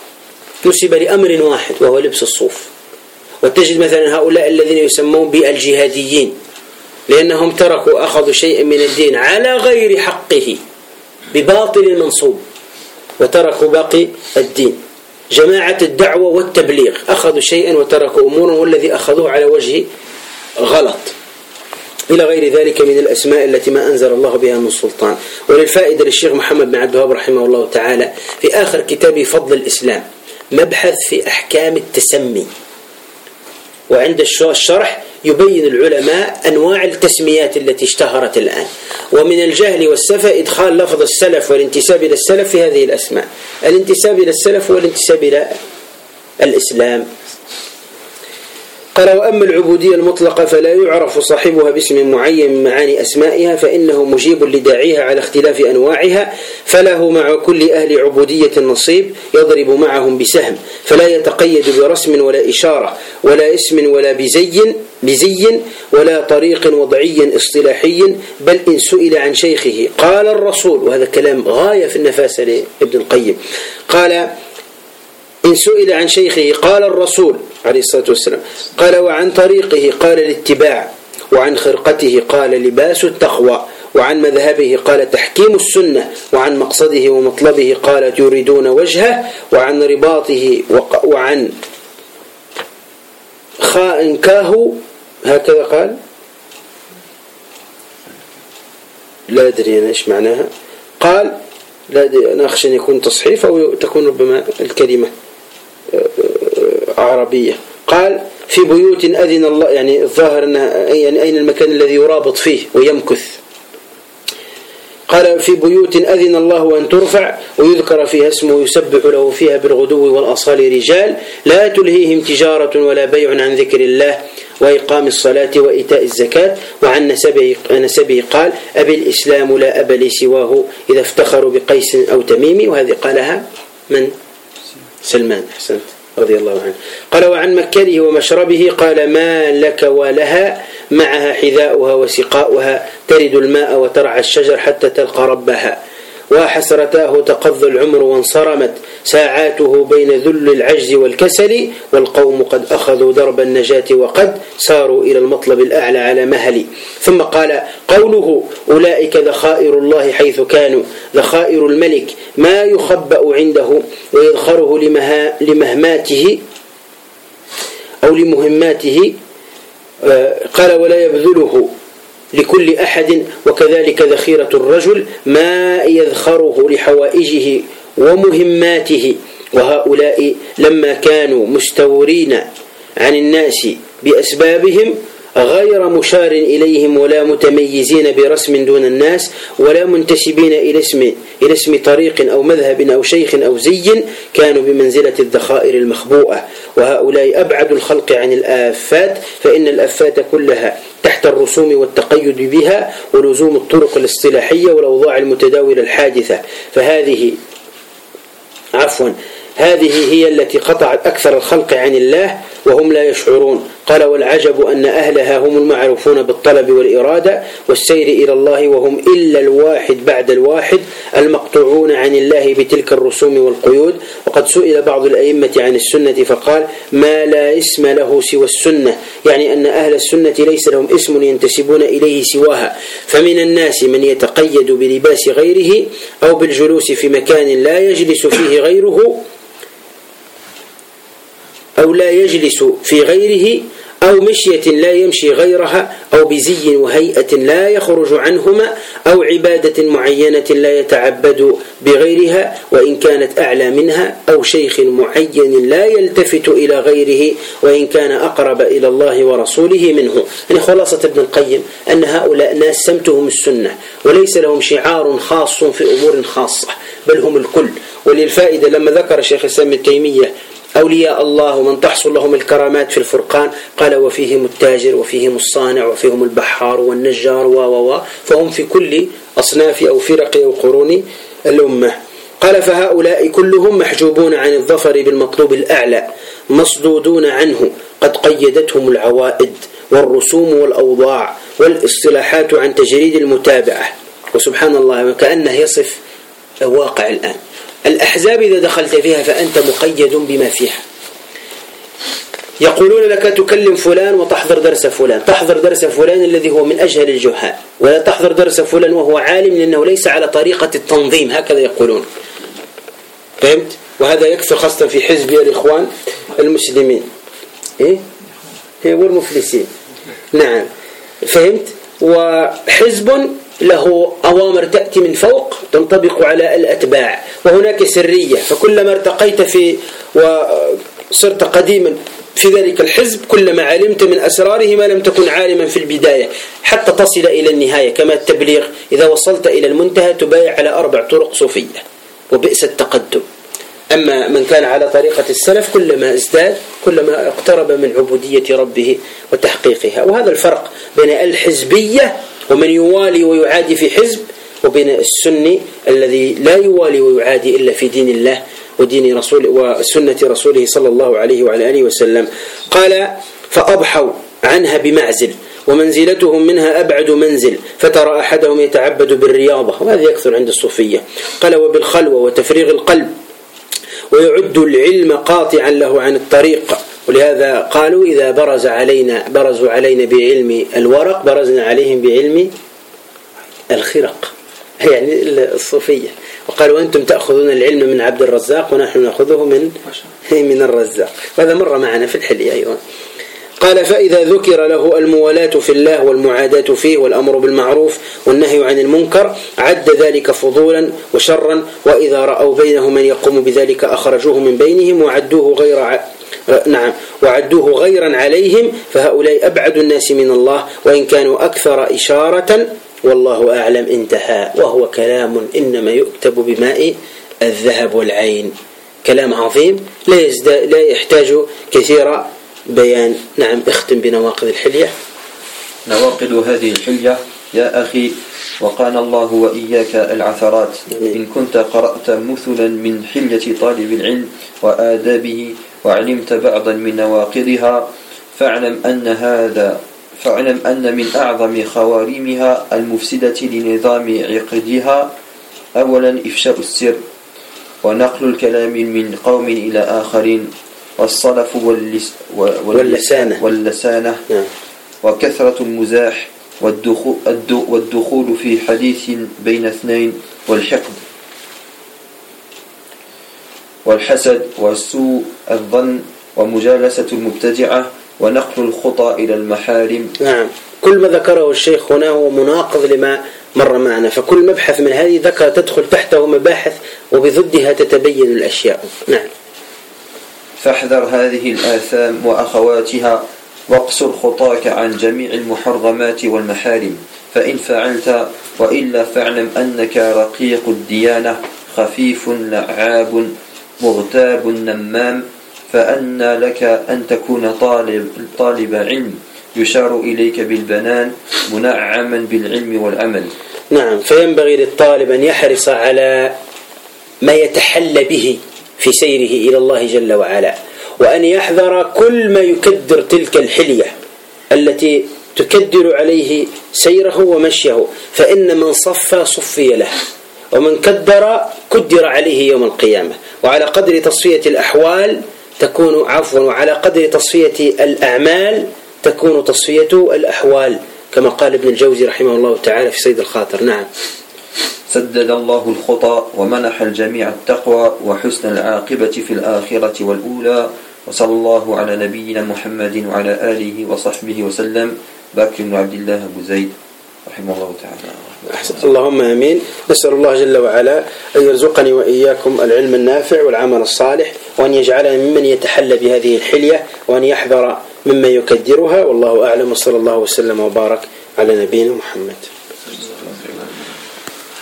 نسب لأمر واحد وهو لبس الصوف، وتجد مثلا هؤلاء الذين يسمون بالجهاديين لأنهم تركوا أخذوا شيئا من الدين على غير حقه بباطل منصوب وتركوا باقي الدين. جماعة الدعوة والتبليغ أخذوا شيئا وتركوا أمورا، والذي أخذوه على وجه غلط، إلى غير ذلك من الأسماء التي ما أنزل الله بها من سلطان. وللفائدة للشيخ محمد بن عبد الوهاب رحمه الله تعالى في آخر كتابه فضل الإسلام مبحث في أحكام التسمي، وعند الشرح يبين العلماء أنواع التسميات التي اشتهرت الآن، ومن الجهل والسفة إدخال لفظ السلف والانتساب إلى السلف في هذه الأسماء. الانتساب إلى السلف والانتساب إلى الإسلام. قال: وأما العبودية المطلقة فلا يعرف صاحبها باسم معين من معاني أسمائها، فإنه مجيب لداعيها على اختلاف أنواعها، فله مع كل أهل عبودية نصيب يضرب معهم بسهم، فلا يتقيد برسم ولا إشارة ولا اسم ولا بزي ولا طريق وضعي اصطلاحي، بل إن سئل عن شيخه قال الرسول، وهذا كلام غاية في النفاسة لابن القيم، قال: إن سئل عن شيخه قال الرسول عليه الصلاة والسلام، قال: وعن طريقه قال الاتباع، وعن خرقته قال لباس التقوى، وعن مذهبه قال تحكيم السنة، وعن مقصده ومطلبه قال يريدون وجهه، وعن رباطه وعن خائنكاه، هكذا قال، لا أدري أنا إيش معناها، قال لا أنا أخشى أن يكون تصحيف أو تكون ربما الكلمة عربية. قال: في بيوت أذن الله، يعني الظاهر أنها يعني أين المكان الذي يرابط فيه ويمكث. قال: في بيوت أذن الله أن ترفع ويذكر فيها اسمه يسبح له فيها بالغدو والأصال رجال لا تلهيهم تجارة ولا بيع عن ذكر الله وإقام الصلاة وإيتاء الزكاة. وعن نسبه قال: أبي الإسلام لا أب لي سواه إذا افتخروا بقيس أو تميم، وهذه قالها من؟ سلمان، أحسنت، رضي الله عنه. قال: وعن مكله ومشربه قال: ما لك ولها معها حذاؤها وسقاؤها ترد الماء وترعى الشجر حتى تلقى ربها. وحسرتاه تقضى العمر وانصرمت ساعاته بين ذل العجز والكسل، والقوم قد أخذوا درب النجاة وقد ساروا إلى المطلب الأعلى على مهل. ثم قال: قوله: أولئك ذخائر الله حيث كانوا، ذخائر الملك ما يخبأ عنده ويذخره لمهماته أو لمهماته، قال: ولا يبذله لكل أحد، وكذلك ذخيرة الرجل ما يذخره لحوائجه ومهماته. وهؤلاء لما كانوا مستورين عن الناس بأسبابهم غير مشار إليهم ولا متميزين برسم دون الناس ولا منتسبين إلى اسم طريق أو مذهب أو شيخ أو زي، كانوا بمنزلة الذخائر المخبوءة. وهؤلاء أبعد الخلق عن الآفات، فإن الآفات كلها تحت الرسوم والتقيد بها ولزوم الطرق الاصطلاحية والأوضاع المتداولة الحادثة، هذه هي التي قطعت أكثر الخلق عن الله وهم لا يشعرون. قال: والعجب أن أهلها هم المعروفون بالطلب والإرادة والسير إلى الله، وهم إلا الواحد بعد الواحد المقطوعون عن الله بتلك الرسوم والقيود. وقد سئل بعض الأئمة عن السنة فقال: ما لا اسم له سوى السنة، يعني أن أهل السنة ليس لهم اسم ينتسبون إليه سواها. فمن الناس من يتقيد بلباس غيره أو بالجلوس في مكان لا يجلس فيه غيره أو لا يجلس في غيره، أو مشية لا يمشي غيرها، أو بزي وهيئة لا يخرج عنهما، أو عبادة معينة لا يتعبد بغيرها وإن كانت أعلى منها، أو شيخ معين لا يلتفت إلى غيره وإن كان أقرب إلى الله ورسوله منه. يعني خلاصة ابن القيم أن هؤلاء ناس سمتهم السنة وليس لهم شعار خاص في أمور خاصة، بل هم الكل. وللفائدة لما ذكر الشيخ الإسلام ابن تيمية أولياء الله ومن تحصل لهم الكرامات في الفرقان، قال: وفيهم التاجر وفيهم الصانع وفيهم البحار والنجار فهم في كل أصناف أو فرق أو قرون الأمة. قال: فهؤلاء كلهم محجوبون عن الظفر بالمطلوب الأعلى، مصدودون عنه، قد قيدتهم العوائد والرسوم والأوضاع والاصطلاحات عن تجريد المتابعة. وسبحان الله كأنه يصف واقع الآن. الأحزاب إذا دخلت فيها فأنت مقيد بما فيها. يقولون لك تكلم فلان وتحضر درس فلان، تحضر درس فلان الذي هو من أجهل الجهال، ولا تحضر درس فلان وهو عالم لأنه ليس على طريقة التنظيم، هكذا يقولون. فهمت؟ وهذا يكثر خاصة في حزب الإخوان المسلمين والمفلسين. نعم، فهمت؟ وحزب له أوامر تأتي من فوق تنطبق على الأتباع، وهناك سرية، فكلما ارتقيت وصرت قديما في ذلك الحزب كلما علمت من أسراره ما لم تكن عالما في البداية حتى تصل إلى النهاية. كما التبليغ إذا وصلت إلى المنتهى تبايع على 4 طرق صوفية، وبئس التقدم. أما من كان على طريقة السلف كلما ازداد كلما اقترب من عبودية ربه وتحقيقها. وهذا الفرق بين الحزبية ومن يوالي ويعادي في حزب، وبين السني الذي لا يوالي ويعادي إلا في دين الله ودين رسول وسنة رسوله صلى الله عليه وعلى آله وسلم. قال: فأضحوا عنها بمعزل، ومنزلتهم منها أبعد منزل، فترى أحدهم يتعبد بالرياضة، وهذا يكثر عند الصوفية. قال: وبالخلوة وتفريغ القلب، ويعد العلم قاطعا له عن الطريق. ولهذا قالوا: إذا برزوا علينا بعلم الورق برزنا عليهم بعلم الخرق، يعني الصوفية. وقالوا: أنتم تأخذون العلم من عبد الرزاق ونحن نأخذه من الرزاق. وهذا مر معنا في الحلية أيضا. قال: فإذا ذكر له الموالاة في الله والمعاداة فيه والأمر بالمعروف والنهي عن المنكر عد ذلك فضولا وشرا، وإذا رأوا بينه من يقوم بذلك أخرجوه من بينهم وعدوه غيرا عليهم، فهؤلاء أبعد الناس من الله وإن كانوا أكثر إشارة، والله أعلم. انتهى. وهو كلام إنما يكتب بماء الذهب والعين، كلام عظيم لا يحتاج كثير بيان. نعم، اختم بنواقض الحلية. نواقض هذه الحلية يا أخي، وقانا الله وإياك العثرات. إن كنت قرأت مثلا من حلية طالب العلم وآدابه وعلمت بعضا من نواقضها، فاعلم أن من أعظم خوارمها المفسدة لنظام عقدها أولا إفشاء السر ونقل الكلام من قوم إلى آخرين والصلف واللسانة وكثرة المزاح والدخول في حديث بين اثنين والحقد والحسد وسوء الظن ومجالسة المبتدعة ونقل الخطى إلى المحارم. نعم، كل ما ذكره الشيخ هنا هو مناقض لما مر معنا، فكل مبحث من هذه ذكر تدخل تحته مباحث وبضدها تتبين الأشياء. نعم. فاحذر هذه الآثام وأخواتها واقصر خطاك عن جميع المحرمات والمحارم، فإن فعلت وإلا فاعلم أنك رقيق الديانة خفيف لعاب مغتاب نمام، فأن لك أن تكون طالب علم يشار إليك بالبنان منعما بالعلم والعمل. نعم، فينبغي للطالب أن يحرص على ما يتحلى به في سيره إلى الله جل وعلا، وأن يحذر كل ما يكدر تلك الحلية التي تكدر عليه سيره ومشيه، فإن من صفي له، ومن كدر عليه يوم القيامة. وعلى قدر تصفية الأحوال تكون وعلى قدر تصفية الأعمال تكون تصفية الأحوال، كما قال ابن الجوزي رحمه الله تعالى في صيد الخاطر. نعم. سدد الله الخطى ومنح الجميع التقوى وحسن العاقبة في الآخرة والأولى، وصلى الله على نبينا محمد وعلى آله وصحبه وسلم. بكر بن عبد الله أبو زيد رحمه الله تعالى. اللهم آمين. نسأل الله جل وعلا أن يرزقني وإياكم العلم النافع والعمل الصالح، وأن يجعلني ممن يتحلى بهذه الحلية، وأن يحذر مما يكدرها. والله أعلم، وصلى الله وسلم وبارك على نبينا محمد.